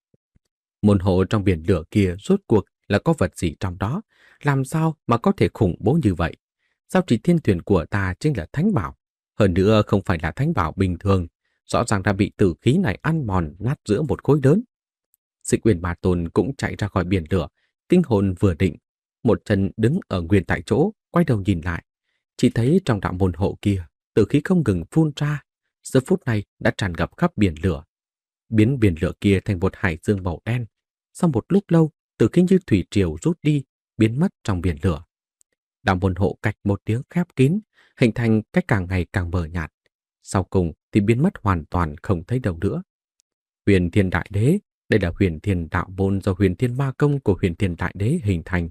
Môn hộ trong biển lửa kia rốt cuộc là có vật gì trong đó, làm sao mà có thể khủng bố như vậy? Giao trì thiên thuyền của ta chính là thánh bảo, hơn nữa không phải là thánh bảo bình thường, rõ ràng đã bị tử khí này ăn mòn nát giữa một khối lớn. Xích Uyên Ma Tôn cũng chạy ra khỏi biển lửa, kinh hồn vừa định, một chân đứng ở nguyên tại chỗ, quay đầu nhìn lại, chỉ thấy trong đạo môn hộ kia, tử khí không ngừng phun ra, giờ phút này đã tràn ngập khắp biển lửa, biến biển lửa kia thành một hải dương màu đen. Sau một lúc lâu, tử khí như thủy triều rút đi, biến mất trong biển lửa. Đạo môn hộ cạch một tiếng khép kín, hình thành cách càng ngày càng mờ nhạt. Sau cùng thì biến mất hoàn toàn không thấy đâu nữa. Huyền Thiên Đại Đế, đây là Huyền Thiên đạo môn do Huyền Thiên Ma Công của Huyền Thiên Đại Đế hình thành.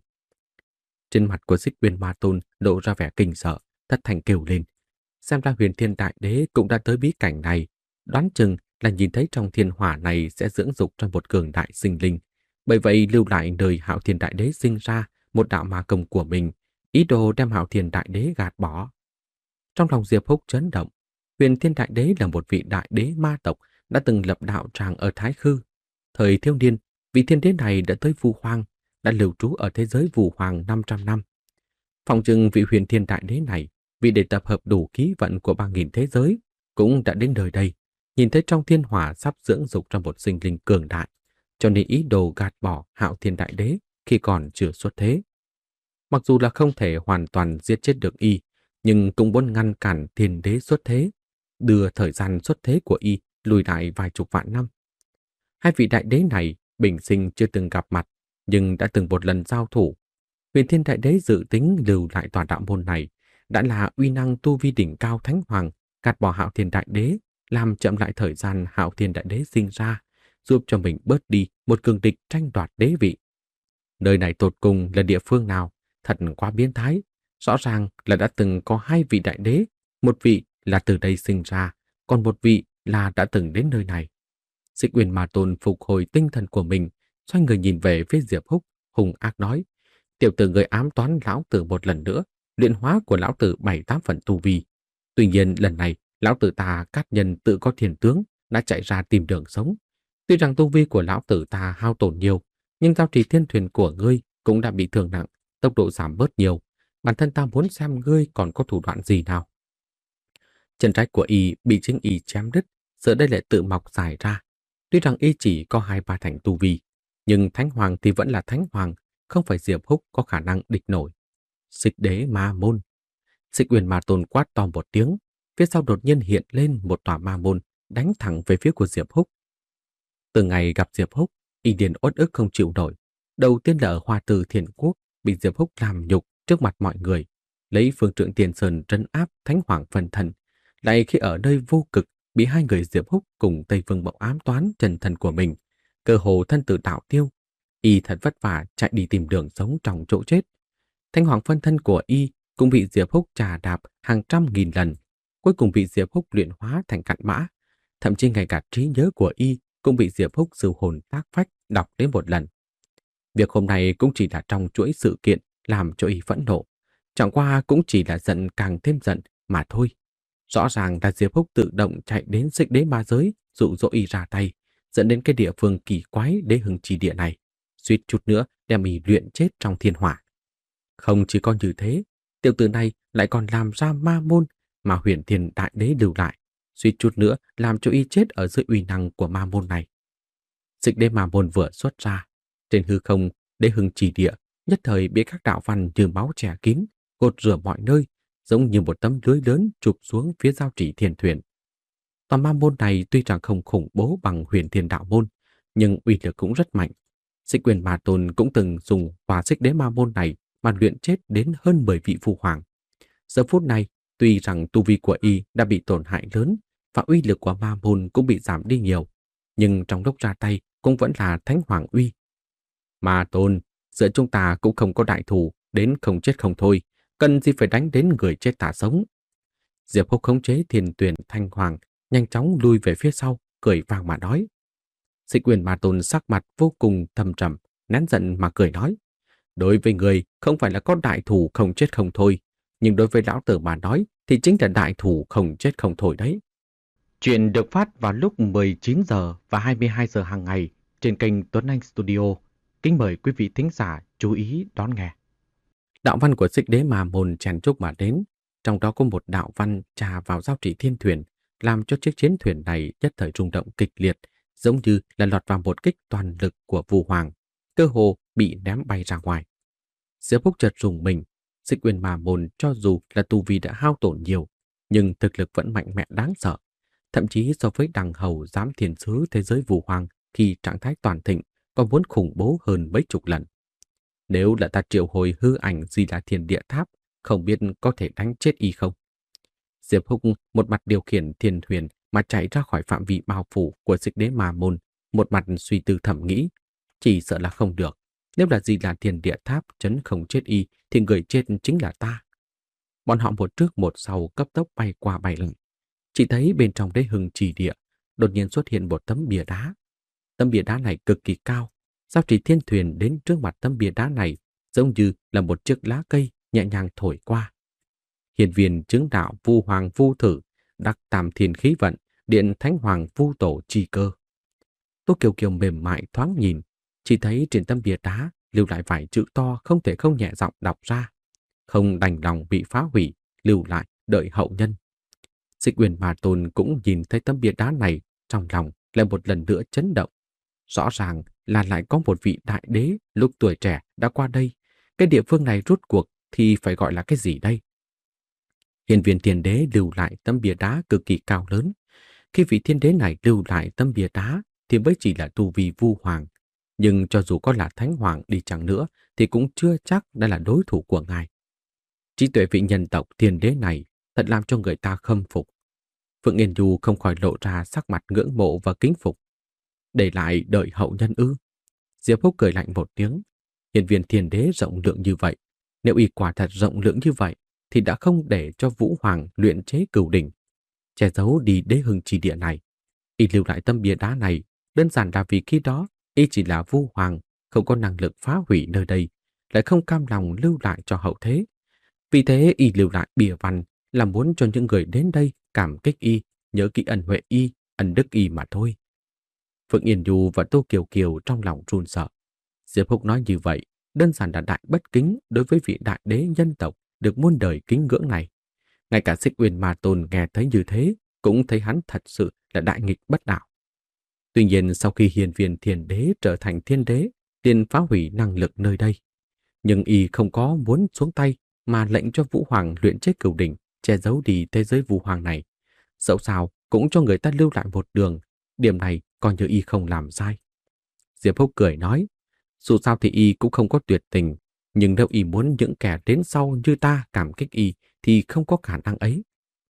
Trên mặt của Xích Uyên Ma Tôn lộ ra vẻ kinh sợ, thất thanh kêu lên. Xem ra Huyền Thiên Đại Đế cũng đã tới bí cảnh này, đoán chừng là nhìn thấy trong thiên hỏa này sẽ dưỡng dục ra một cường đại sinh linh. Bởi vậy lưu lại nơi Hạo Thiên Đại Đế sinh ra một đạo ma công của mình, ý đồ đem Hạo Thiên Đại Đế gạt bỏ. Trong lòng Diệp Húc chấn động, Huyền Thiên Đại Đế là một vị đại đế ma tộc đã từng lập đạo tràng ở Thái Khư. Thời thiếu niên, vị thiên đế này đã tới Vu Hoang, đã lưu trú ở thế giới Vu Hoang năm trăm năm. Phòng chừng vị Huyền Thiên Đại Đế này, vì để tập hợp đủ khí vận của ba nghìn thế giới, cũng đã đến đời đây, nhìn thấy trong thiên hỏa sắp dưỡng dục ra một sinh linh cường đại, cho nên ý đồ gạt bỏ Hạo Thiên Đại Đế khi còn chưa xuất thế. Mặc dù là không thể hoàn toàn giết chết được y, nhưng cũng muốn ngăn cản thiên đế xuất thế, đưa thời gian xuất thế của y lùi lại vài chục vạn năm. Hai vị đại đế này bình sinh chưa từng gặp mặt, nhưng đã từng một lần giao thủ. Huyền Thiên Đại Đế dự tính lưu lại tòa đạo môn này, đã là uy năng tu vi đỉnh cao thánh hoàng, gạt bỏ Hạo Thiên Đại Đế, làm chậm lại thời gian Hạo Thiên Đại Đế sinh ra, giúp cho mình bớt đi một cường địch tranh đoạt đế vị. Nơi này tột cùng là địa phương nào? Thật quá biến thái. Rõ ràng là đã từng có hai vị đại đế, một vị là từ đây sinh ra, còn một vị là đã từng đến nơi này. Xích Uyên Ma Tôn phục hồi tinh thần của mình, xoay người nhìn về phía Diệp Húc, hung ác nói: Tiểu tử người ám toán lão tử một lần nữa, luyện hóa của lão tử bảy tám phần tu vi. Tuy nhiên lần này lão tử ta cát nhân tự có thiên tướng, đã chạy ra tìm đường sống. Tuy rằng tu vi của lão tử ta hao tổn nhiều, nhưng giao trì thiên thuyền của ngươi cũng đã bị thương nặng, tốc độ giảm bớt nhiều. Bản thân ta muốn xem ngươi còn có thủ đoạn gì nào. Chân trái của y bị chính y chém đứt, giờ đây lại tự mọc dài ra. Tuy rằng y chỉ có hai ba thành tu vi, nhưng thánh hoàng thì vẫn là thánh hoàng, không phải Diệp Húc có khả năng địch nổi. Xích đế ma môn. Xích Uyên Ma Tôn quát to một tiếng, phía sau đột nhiên hiện lên một tòa ma môn, đánh thẳng về phía của Diệp Húc. Từ ngày gặp Diệp Húc, y điền uất ức không chịu nổi. Đầu tiên là ở Hoa Từ Thiền Quốc, bị Diệp Húc làm nhục trước mặt mọi người, lấy phương trượng Tiền Sơn trấn áp thánh hoàng phân thần. Lại khi ở nơi vô cực, bị hai người Diệp Húc cùng Tây Vương Mậu ám toán chân thần của mình, cơ hồ thân tử đạo tiêu. Y thật vất vả chạy đi tìm đường sống trong chỗ chết. Thánh hoàng phân thân của y cũng bị Diệp Húc trà đạp hàng trăm nghìn lần, cuối cùng bị Diệp Húc luyện hóa thành cặn bã. Thậm chí ngay cả trí nhớ của y cũng bị Diệp Húc sử hồn tác phách đọc đến một lần. Việc hôm nay cũng chỉ là trong chuỗi sự kiện làm cho y phẫn nộ. Chẳng qua cũng chỉ là giận càng thêm giận mà thôi. Rõ ràng là Diệp Húc tự động chạy đến Xích Đế ma giới, dụ dỗ y ra tay, dẫn đến cái địa phương kỳ quái Đế Hưng Chi Địa này, suýt chút nữa đem y luyện chết trong thiên hỏa. Không chỉ có như thế, Tiểu tử này lại còn làm ra ma môn mà Huyền Thiên Đại Đế lưu lại, suýt chút nữa làm cho y chết ở dưới uy năng của ma môn này. Xích đế ma môn vừa xuất ra, trên hư không, đế hưng chỉ địa nhất thời bị các đạo văn như máu chẻ kín, gột rửa mọi nơi, giống như một tấm lưới lớn chụp xuống phía giao chỉ thiên thuyền. Toàn ma môn này tuy rằng không khủng bố bằng Huyền Thiên đạo môn, nhưng uy lực cũng rất mạnh. Xích Quyền Ma Tôn cũng từng dùng hỏa xích đế ma môn này mà luyện chết đến hơn mười vị phu hoàng. Giờ phút này, tuy rằng tu vi của y đã bị tổn hại lớn và uy lực của ma môn cũng bị giảm đi nhiều, nhưng trong lúc ra tay cũng vẫn là thánh hoàng uy. Ma Tôn, giữa chúng ta cũng không có đại thù, đến không chết không thôi, cần gì phải đánh đến người chết tả sống. Diệp Húc khống chế Thiên Tuyển Thanh Hoàng, nhanh chóng lui về phía sau, cười vang mà nói. Xích Quyền Ma Tôn sắc mặt vô cùng thâm trầm, nén giận mà cười nói. Đối với người không phải là có đại thù không chết không thôi, nhưng đối với lão tử mà nói thì chính là đại thù không chết không thôi đấy. Chuyện được phát vào lúc mười chín giờ và hai mươi hai giờ hàng ngày trên kênh Tuấn Anh Studio. Kính mời quý vị thính giả chú ý đón nghe. Đạo văn của xích đế ma môn tràn trúc mà đến, trong đó có một đạo văn trà vào giao chỉ thiên thuyền, làm cho chiếc chiến thuyền này nhất thời rung động kịch liệt, giống như là lọt vào một kích toàn lực của Vu Hoàng, cơ hồ bị ném bay ra ngoài. Diệp Húc chợt rùng mình, xích quyền ma môn cho dù là tu vi đã hao tổn nhiều, nhưng thực lực vẫn mạnh mẽ đáng sợ, thậm chí so với đằng hầu giám thiên sứ thế giới Vu Hoàng khi trạng thái toàn thịnh còn muốn khủng bố hơn mấy chục lần. Nếu là ta triệu hồi hư ảnh gì là thiên địa tháp, không biết có thể đánh chết y không? Diệp Húc một mặt điều khiển thiên thuyền mà chạy ra khỏi phạm vi bao phủ của xích đế ma môn, một mặt suy tư thầm nghĩ, chỉ sợ là không được. Nếu là gì là thiên địa tháp chấn không chết y, thì người chết chính là ta. Bọn họ một trước một sau cấp tốc bay qua bay lại. Chỉ thấy bên trong đế hưng trì địa, đột nhiên xuất hiện một tấm bia đá. Tấm bia đá này cực kỳ cao, giao chỉ thiên thuyền đến trước mặt tấm bia đá này, giống như là một chiếc lá cây nhẹ nhàng thổi qua. Hiền viên chứng đạo Vu Hoàng Vu Thử, đắc tam thiên khí vận, điện thánh hoàng Vu Tổ trì cơ. Tô Kiều Kiều mềm mại thoáng nhìn, chỉ thấy trên tấm bia đá lưu lại vài chữ to không thể không nhẹ giọng đọc ra. Không đành lòng bị phá hủy, lưu lại đợi hậu nhân. Xích Quyền Ma Tôn cũng nhìn thấy tấm bia đá này, trong lòng lại một lần nữa chấn động. Rõ ràng là lại có một vị đại đế lúc tuổi trẻ đã qua đây. Cái địa phương này rút cuộc thì phải gọi là cái gì đây? Hiền viên thiên đế lưu lại tấm bia đá cực kỳ cao lớn. Khi vị thiên đế này lưu lại tấm bia đá thì mới chỉ là tu vi Vu Hoàng. Nhưng cho dù có là thánh hoàng đi chăng nữa thì cũng chưa chắc đã là đối thủ của ngài. Trí tuệ vị nhân tộc thiên đế này thật làm cho người ta khâm phục. Phượng Yên Du không khỏi lộ ra sắc mặt ngưỡng mộ và kính phục. Để lại đợi hậu nhân ư? Diệp Húc cười lạnh một tiếng. Hiền viên thiên đế rộng lượng như vậy, nếu y quả thật rộng lượng như vậy thì đã không để cho Vũ Hoàng luyện chế cửu đỉnh, che giấu đi đế hưng chi địa này. Y lưu lại tấm bia đá này đơn giản là vì khi đó y chỉ là Vu Hoàng, không có năng lực phá hủy nơi đây, lại không cam lòng lưu lại cho hậu thế. Vì thế y lưu lại bìa văn là muốn cho những người đến đây cảm kích y, nhớ kỹ ân huệ y, ân đức y mà thôi. Phượng Yên Du và Tô Kiều Kiều trong lòng run sợ. Diệp Húc nói như vậy đơn giản là đại bất kính đối với vị đại đế nhân tộc được muôn đời kính ngưỡng này. Ngay cả Xích Uyên Ma Tôn nghe thấy như thế cũng thấy hắn thật sự là đại nghịch bất đạo. Tuy nhiên sau khi hiền viên thiên đế trở thành thiên đế, liền phá hủy năng lực nơi đây. Nhưng y không có muốn xuống tay mà lệnh cho Vũ Hoàng luyện chế cửu đỉnh, che giấu đi thế giới Vũ Hoàng này. Dẫu sao cũng cho người ta lưu lại một đường, điểm này coi như y không làm sai. Diệp Húc cười nói, dù sao thì y cũng không có tuyệt tình, nhưng nếu y muốn những kẻ đến sau như ta cảm kích y thì không có khả năng ấy.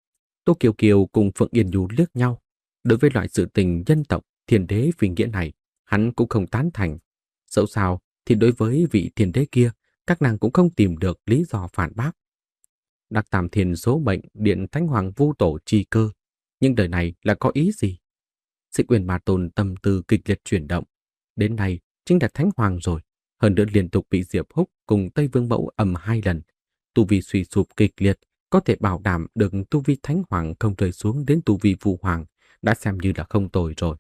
Tô Kiều Kiều cùng Phượng Yên Du liếc nhau. Đối với loại sự tình nhân tộc thiên đế vì nghĩa này, hắn cũng không tán thành. Dẫu sao thì đối với vị thiên đế kia, các nàng cũng không tìm được lý do phản bác. Đặc tam thiên số mệnh điện thánh hoàng Vu Tổ trì cơ, nhưng đời này là có ý gì? Xích Uyên Ma Tôn tâm tư kịch liệt chuyển động. Đến nay chính là thánh hoàng rồi, hơn nữa liên tục bị Diệp Húc cùng Tây Vương Mẫu ầm hai lần. Tu vi suy sụp kịch liệt, có thể bảo đảm được tu vi thánh hoàng không rơi xuống đến tu vi Vu Hoàng, đã xem như là không tồi rồi.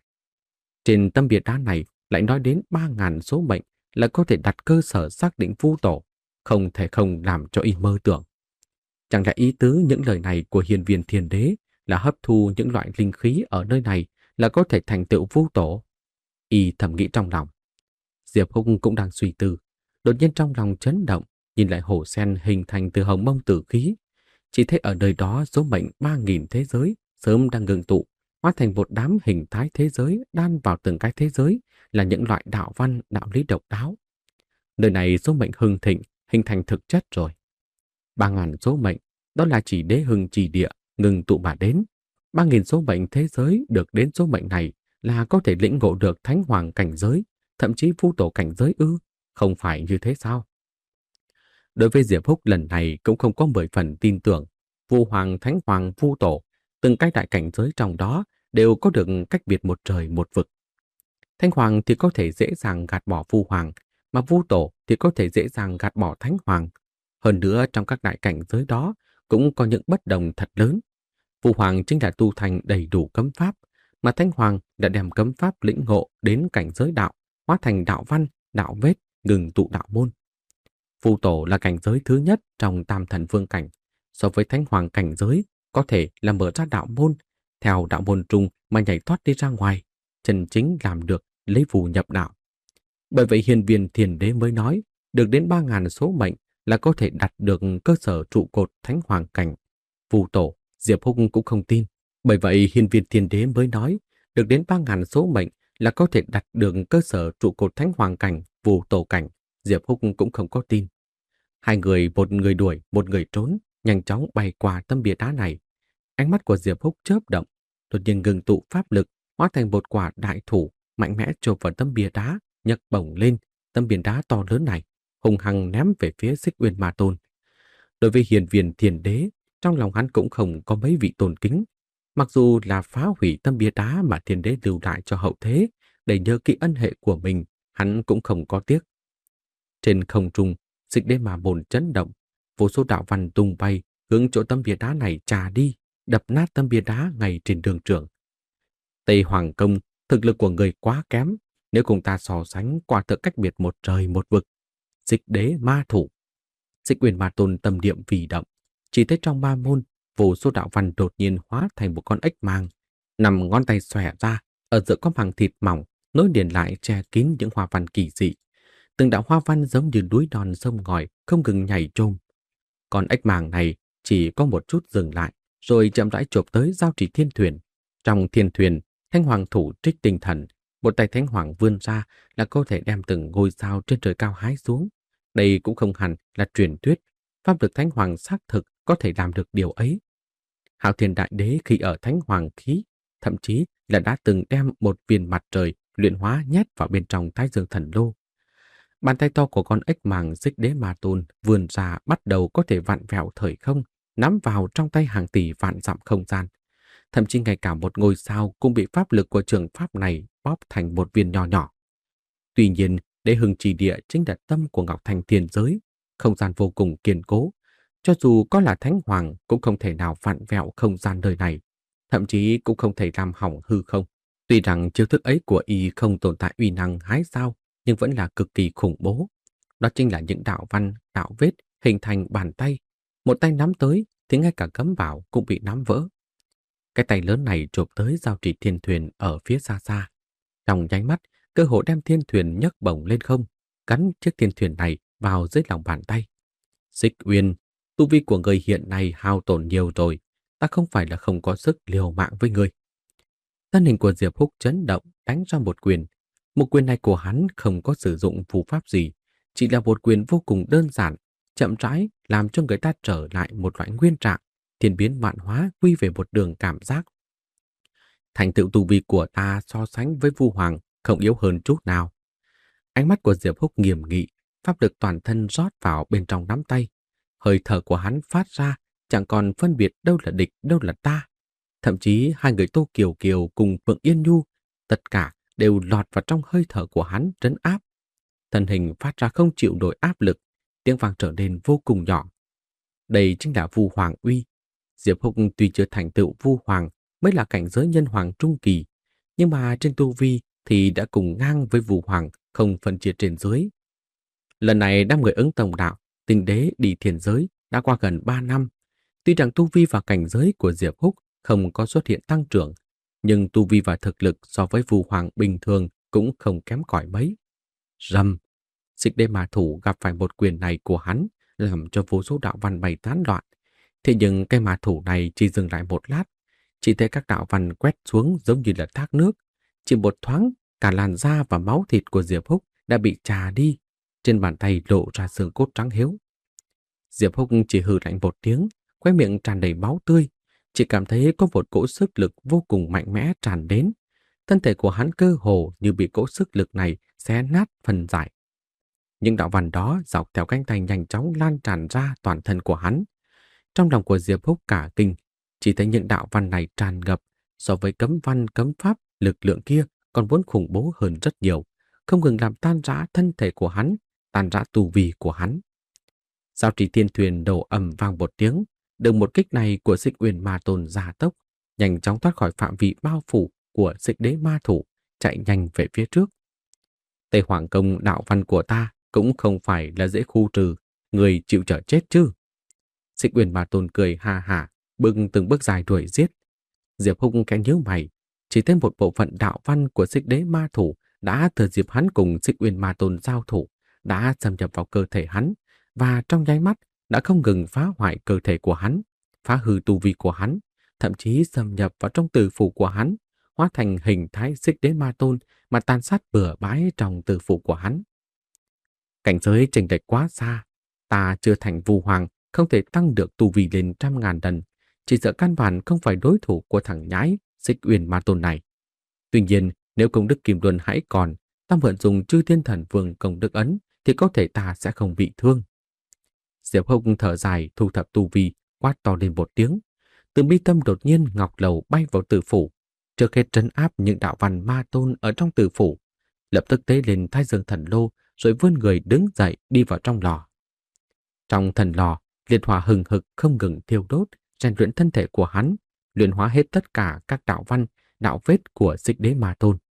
Trên tấm bia đá này lại nói đến ba ngàn số mệnh, là có thể đặt cơ sở xác định Vu Tổ, không thể không làm cho y mơ tưởng. Chẳng lẽ ý tứ những lời này của hiền viên thiên đế là hấp thu những loại linh khí ở nơi này là có thể thành tựu vu tổ? Y thầm nghĩ trong lòng. Diệp Húc cũng đang suy tư. Đột nhiên trong lòng chấn động, nhìn lại hồ sen hình thành từ hồng mông tử khí. Chỉ thấy ở nơi đó số mệnh ba nghìn thế giới sớm đang ngưng tụ, hóa thành một đám hình thái thế giới đan vào từng cái thế giới là những loại đạo văn, đạo lý độc đáo. Nơi này số mệnh hưng thịnh, hình thành thực chất rồi. Ba ngàn số mệnh, đó là chỉ đế hưng trì địa, ngừng tụ mà đến. Ba nghìn số mệnh thế giới được đến số mệnh này là có thể lĩnh ngộ được thánh hoàng cảnh giới, thậm chí vu tổ cảnh giới ư, không phải như thế sao? Đối với Diệp Húc lần này cũng không có mười phần tin tưởng. Vu hoàng, thánh hoàng, vu tổ, từng cái đại cảnh giới trong đó đều có được cách biệt một trời một vực. Thánh hoàng thì có thể dễ dàng gạt bỏ vu hoàng, mà vu tổ thì có thể dễ dàng gạt bỏ thánh hoàng. Hơn nữa trong các đại cảnh giới đó cũng có những bất đồng thật lớn. Vu hoàng chính là tu thành đầy đủ cấm pháp, mà thánh hoàng đã đem cấm pháp lĩnh ngộ đến cảnh giới đạo, hóa thành đạo văn, đạo vết, ngừng tụ đạo môn. Vu tổ là cảnh giới thứ nhất trong tam thần vương cảnh. So với thánh hoàng cảnh giới, có thể là mở ra đạo môn, theo đạo môn trung mà nhảy thoát đi ra ngoài, chân chính làm được lấy phù nhập đạo. Bởi vậy hiền viên thiền đế mới nói, được đến ba ngàn số mệnh là có thể đặt được cơ sở trụ cột thánh hoàng cảnh. Vu tổ, Diệp Húc cũng không tin. Bởi vậy hiền viên thiền đế mới nói, được đến ba ngàn số mệnh là có thể đặt được cơ sở trụ cột thánh hoàng cảnh, vu tổ cảnh. Diệp Húc cũng không có tin. Hai người, một người đuổi, một người trốn, nhanh chóng bay qua tấm bia đá này. Ánh mắt của Diệp Húc chớp động, đột nhiên ngừng tụ pháp lực, hóa thành một quả đại thủ, mạnh mẽ chộp vào tấm bia đá, nhấc bổng lên. Tấm bia đá to lớn này hùng hăng ném về phía Xích Uyên Ma Tôn. Đối với hiền viên thiền đế, trong lòng hắn cũng không có mấy vị tôn kính. Mặc dù là phá hủy tấm bia đá mà thiền đế lưu lại cho hậu thế, để nhớ kỹ ân hệ của mình, hắn cũng không có tiếc. Trên không trung, Xích Đế Ma Bồn chấn động, vô số đạo văn tung bay hướng chỗ tấm bia đá này trà đi, đập nát tấm bia đá ngay trên đường trường. Tây Hoàng Công, thực lực của người quá kém, nếu cùng ta so sánh quả thực cách biệt một trời một vực. Xích Đế Ma Thủ. Xích Uyên Ma Tôn tâm niệm vì động, chỉ thấy trong ma môn, vô số đạo văn đột nhiên hóa thành một con ếch mang, nằm ngón tay xòe ra, ở giữa có màng thịt mỏng, nối liền lại che kín những hoa văn kỳ dị. Từng đạo hoa văn giống như núi non sông ngòi không ngừng nhảy trôm. Còn ếch màng này chỉ có một chút dừng lại, rồi chậm rãi chộp tới giao trì thiên thuyền. Trong thiên thuyền, Thánh Hoàng thủ trích tinh thần, một tay Thánh Hoàng vươn ra là có thể đem từng ngôi sao trên trời cao hái xuống. Đây cũng không hẳn là truyền thuyết, pháp lực Thánh Hoàng xác thực có thể làm được điều ấy. Hạo Thiên Đại Đế khi ở Thánh Hoàng khí, thậm chí là đã từng đem một viên mặt trời luyện hóa nhét vào bên trong Thái Dương Thần Lô. Bàn tay to của con ếch màng Xích Đế Ma Tôn vươn ra bắt đầu có thể vặn vẹo thời không, nắm vào trong tay hàng tỷ vạn dặm không gian. Thậm chí ngay cả một ngôi sao cũng bị pháp lực của trường pháp này bóp thành một viên nhỏ nhỏ. Tuy nhiên, Đế Hưng Trì Địa chính là tâm của Ngọc Thành Thiên Giới, không gian vô cùng kiên cố. Cho dù có là Thánh Hoàng cũng không thể nào vặn vẹo không gian nơi này, thậm chí cũng không thể làm hỏng hư không. Tuy rằng chiêu thức ấy của y không tồn tại uy năng hái sao, nhưng vẫn là cực kỳ khủng bố. Đó chính là những đạo văn, đạo vết hình thành bàn tay. Một tay nắm tới thì ngay cả cấm bảo cũng bị nắm vỡ. Cái tay lớn này chộp tới giao trì thiên thuyền ở phía xa xa. Trong nháy mắt, cơ hội đem thiên thuyền nhấc bổng lên không, gắn chiếc thiên thuyền này vào dưới lòng bàn tay. Xích Uyên, tu vi của người hiện nay hao tổn nhiều rồi, ta không phải là không có sức liều mạng với người. Thân hình của Diệp Húc chấn động, đánh ra một quyền. Một quyền này của hắn không có sử dụng phù pháp gì, chỉ là một quyền vô cùng đơn giản, chậm rãi làm cho người ta trở lại một loại nguyên trạng, thiên biến vạn hóa quy về một đường cảm giác. Thành tựu tu vi của ta so sánh với Vu Hoàng không yếu hơn chút nào. Ánh mắt của Diệp Húc nghiêm nghị, pháp lực toàn thân rót vào bên trong nắm tay. Hơi thở của hắn phát ra, chẳng còn phân biệt đâu là địch, đâu là ta. Thậm chí hai người Tô Kiều Kiều cùng Phượng Yên Nhu, tất cả đều lọt vào trong hơi thở của hắn trấn áp. Thân hình phát ra không chịu nổi áp lực, tiếng vang trở nên vô cùng nhỏ. Đây chính là Vu Hoàng uy. Diệp Húc tuy chưa thành tựu Vu Hoàng, mới là cảnh giới nhân hoàng trung kỳ, nhưng mà trên tu vi thì đã cùng ngang với Vu Hoàng, không phân chia trên dưới. Lần này đám người ứng tổng đạo, tinh đế đi thiên giới đã qua gần ba năm. Tuy rằng tu vi và cảnh giới của Diệp Húc không có xuất hiện tăng trưởng, nhưng tu vi và thực lực so với Vu Hoàng bình thường cũng không kém cỏi mấy. Rầm, Xích Đế Ma Thủ gặp phải một quyền này của hắn, làm cho vô số đạo văn bay tán loạn. Thế nhưng cái ma thủ này chỉ dừng lại một lát, chỉ thấy các đạo văn quét xuống giống như là thác nước. Chỉ một thoáng, cả làn da và máu thịt của Diệp Húc đã bị trà đi, trên bàn tay lộ ra xương cốt trắng hiếu. Diệp Húc chỉ hừ lạnh một tiếng, khóe miệng tràn đầy máu tươi, chỉ cảm thấy có một cỗ sức lực vô cùng mạnh mẽ tràn đến. Thân thể của hắn cơ hồ như bị cỗ sức lực này xé nát phân giải. Những đạo văn đó dọc theo cánh tay nhanh chóng lan tràn ra toàn thân của hắn. Trong lòng của Diệp Húc cả kinh, chỉ thấy những đạo văn này tràn ngập, so với cấm văn cấm pháp, lực lượng kia còn muốn khủng bố hơn rất nhiều, không ngừng làm tan rã thân thể của hắn, tan rã tu vi của hắn. Giao Trì Thiên Thuyền đổ ầm vang một tiếng, được một kích này của Xích Uyển Ma Tôn gia tốc, nhanh chóng thoát khỏi phạm vi bao phủ của Xích Đế Ma Thủ, chạy nhanh về phía trước. Tây Hoàng Công đạo văn của ta cũng không phải là dễ khu trừ, người chịu trở chết chứ. Xích Uyển Ma Tôn cười ha hả, bước từng bước dài đuổi giết. Diệp Húc cái nhíu mày, chỉ thấy một bộ phận đạo văn của Xích Đế Ma Thủ đã thừa dịp hắn cùng Xích Uyển Ma Tôn giao thủ, đã xâm nhập vào cơ thể hắn, và trong nháy mắt đã không ngừng phá hoại cơ thể của hắn, phá hư tu vi của hắn, thậm chí xâm nhập vào trong tử phủ của hắn, hóa thành hình thái Xích Đế Ma Tôn mà tàn sát bừa bãi trong tử phủ của hắn. Cảnh giới chênh lệch quá xa, ta chưa thành Vu Hoàng, không thể tăng được tu vi lên trăm ngàn lần, chỉ sợ căn bản không phải đối thủ của thằng nhãi Xích Uyển Ma Tôn này. Tuy nhiên, nếu công đức Kim Luân hãy còn, ta mượn dùng Chư Thiên Thần Vương công đức ấn, thì có thể ta sẽ không bị thương. Diệp Húc thở dài, thu thập tu vi, quát to lên một tiếng. Từ mi tâm đột nhiên ngọc lầu bay vào tử phủ, trước hết trấn áp những đạo văn ma tôn ở trong tử phủ, lập tức tế lên Thái Dương Thần Lô, rồi vươn người đứng dậy đi vào trong lò. Trong thần lò, liệt hỏa hừng hực không ngừng thiêu đốt, rèn luyện thân thể của hắn, luyện hóa hết tất cả các đạo văn, đạo vết của Xích Đế Ma Tôn.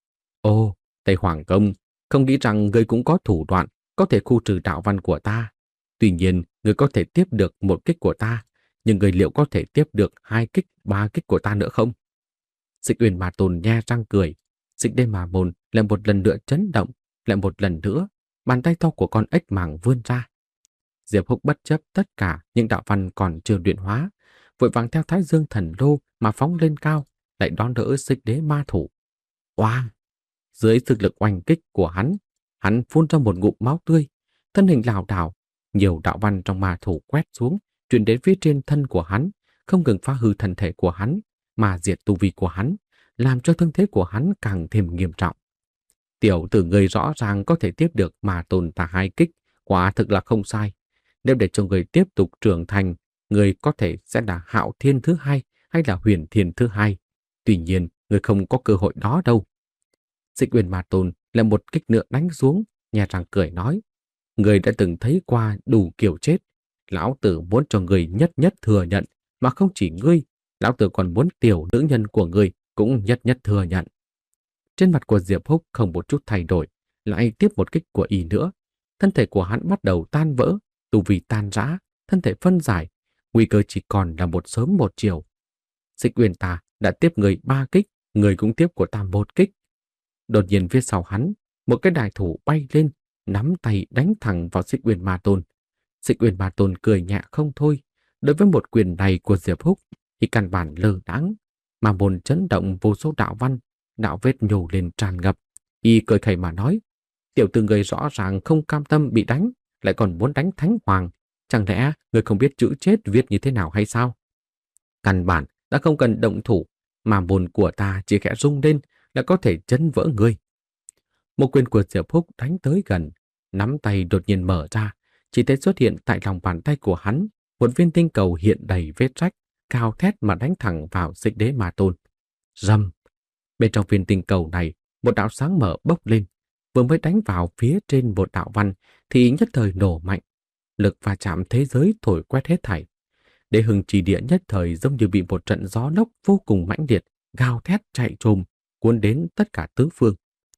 Ô, Tây Hoàng Công, không nghĩ rằng ngươi cũng có thủ đoạn có thể khu trừ đạo văn của ta. Tuy nhiên, ngươi có thể tiếp được một kích của ta, nhưng ngươi liệu có thể tiếp được hai kích, ba kích của ta nữa không? Xích Uyển Ma Tôn nhe răng cười. Xích Đế Ma Môn lại một lần nữa chấn động, lại một lần nữa, bàn tay to của con ếch màng vươn ra. Diệp Húc bất chấp tất cả những đạo văn còn chưa luyện hóa, vội vàng theo Thái Dương Thần Lô mà phóng lên cao, lại đón đỡ Xích Đế Ma Thủ. Oang! Dưới sức lực oanh kích của hắn, hắn phun ra một ngụm máu tươi, thân hình lảo đảo, nhiều đạo văn trong ma thủ quét xuống, truyền đến phía trên thân của hắn, không ngừng phá hư thân thể của hắn, mà diệt tu vi của hắn, làm cho thương thế của hắn càng thêm nghiêm trọng. Tiểu tử người rõ ràng có thể tiếp được mà tồn ta hai kích, quả thực là không sai. Nếu để cho người tiếp tục trưởng thành, người có thể sẽ là Hạo Thiên thứ hai hay là Huyền Thiên thứ hai. Tuy nhiên, người không có cơ hội đó đâu. Xích Uyển Ma Tôn là một kích nữa đánh xuống, nhà rằng cười nói. Người đã từng thấy qua đủ kiểu chết. Lão tử muốn cho người nhất nhất thừa nhận, mà không chỉ ngươi, lão tử còn muốn tiểu nữ nhân của người cũng nhất nhất thừa nhận. Trên mặt của Diệp Húc không một chút thay đổi, lại tiếp một kích của y nữa. Thân thể của hắn bắt đầu tan vỡ, tu vi tan rã, thân thể phân giải, nguy cơ chỉ còn là một sớm một chiều. Xích Uyển ta đã tiếp người ba kích, người cũng tiếp của ta một kích. Đột nhiên phía sau hắn, một cái đại thủ bay lên, nắm tay đánh thẳng vào Xích Uyển Ma Tôn. Xích Uyển Ma Tôn cười nhẹ không thôi. Đối với một quyền này của Diệp Húc thì căn bản lơ đãng, mà môn chấn động vô số đạo văn, đạo vết nhô lên tràn ngập. Y cười khẩy mà nói, tiểu tử người rõ ràng không cam tâm bị đánh, lại còn muốn đánh Thánh Hoàng. Chẳng lẽ người không biết chữ chết viết như thế nào hay sao? Căn bản đã không cần động thủ, mà môn của ta chỉ khẽ rung lên là có thể chấn vỡ người. Một quyền của Diệp Húc đánh tới gần, nắm tay đột nhiên mở ra, chỉ thấy xuất hiện tại lòng bàn tay của hắn một viên tinh cầu hiện đầy vết rách, cao thét mà đánh thẳng vào Xích Đế Ma Tôn. Rầm! Bên trong viên tinh cầu này, một đạo sáng mở bốc lên, vừa mới đánh vào phía trên một đạo văn thì nhất thời nổ mạnh, lực va chạm thế giới thổi quét hết thảy. Đế Hưng Trì Địa nhất thời giống như bị một trận gió lốc vô cùng mãnh liệt, gào thét chạy trồm, cuốn đến tất cả tứ phương.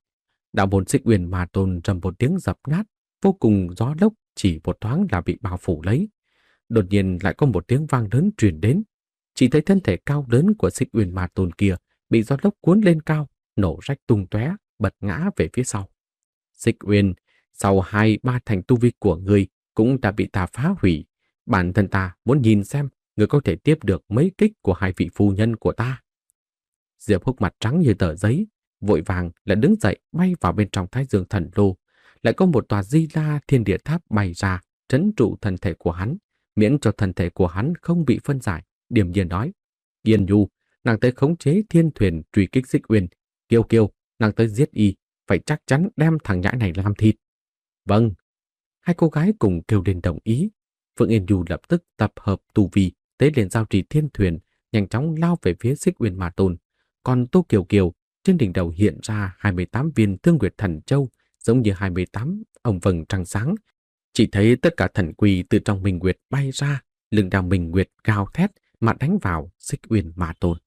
Đạo môn Xích Uyển Ma Tôn trầm một tiếng dập nát, vô cùng gió lốc chỉ một thoáng là bị bao phủ lấy. đột nhiên lại có một tiếng vang lớn truyền đến. Chỉ thấy thân thể cao lớn của Xích Uyên Ma Tôn kia bị gió lốc cuốn lên cao, nổ rách tung tóe, bật ngã về phía sau. Xích Uyên, sau hai ba thành tu vi của ngươi cũng đã bị ta phá hủy. Bản thân ta muốn nhìn xem ngươi có thể tiếp được mấy kích của hai vị phu nhân của ta. Diệp Húc mặt trắng như tờ giấy, vội vàng là đứng dậy bay vào bên trong Thái Dương Thần Lô. Lại có một tòa Di La Thiên Địa Tháp bay ra, trấn trụ thân thể của hắn, miễn cho thân thể của hắn không bị phân giải. Điềm nhiên nói: Yên Nhu, nàng tới khống chế thiên thuyền truy kích Xích Uyên. Kiều Kiều, nàng tới giết y, phải chắc chắn đem thằng nhãi này làm thịt. Vâng. Hai cô gái cùng kêu lên đồng ý. Phượng Yên Nhu lập tức tập hợp tu vi, tế lên giao trì thiên thuyền, nhanh chóng lao về phía Xích Uyên Ma Tôn. Còn Tô Kiều Kiều, trên đỉnh đầu hiện ra hai mươi tám viên Thương Nguyệt Thần Châu, giống như hai mươi tám ông vầng trăng sáng. Chỉ thấy tất cả thần quỷ từ trong Minh Nguyệt bay ra, lưng đào Minh Nguyệt gào thét mà đánh vào Xích Uyên Ma Tôn.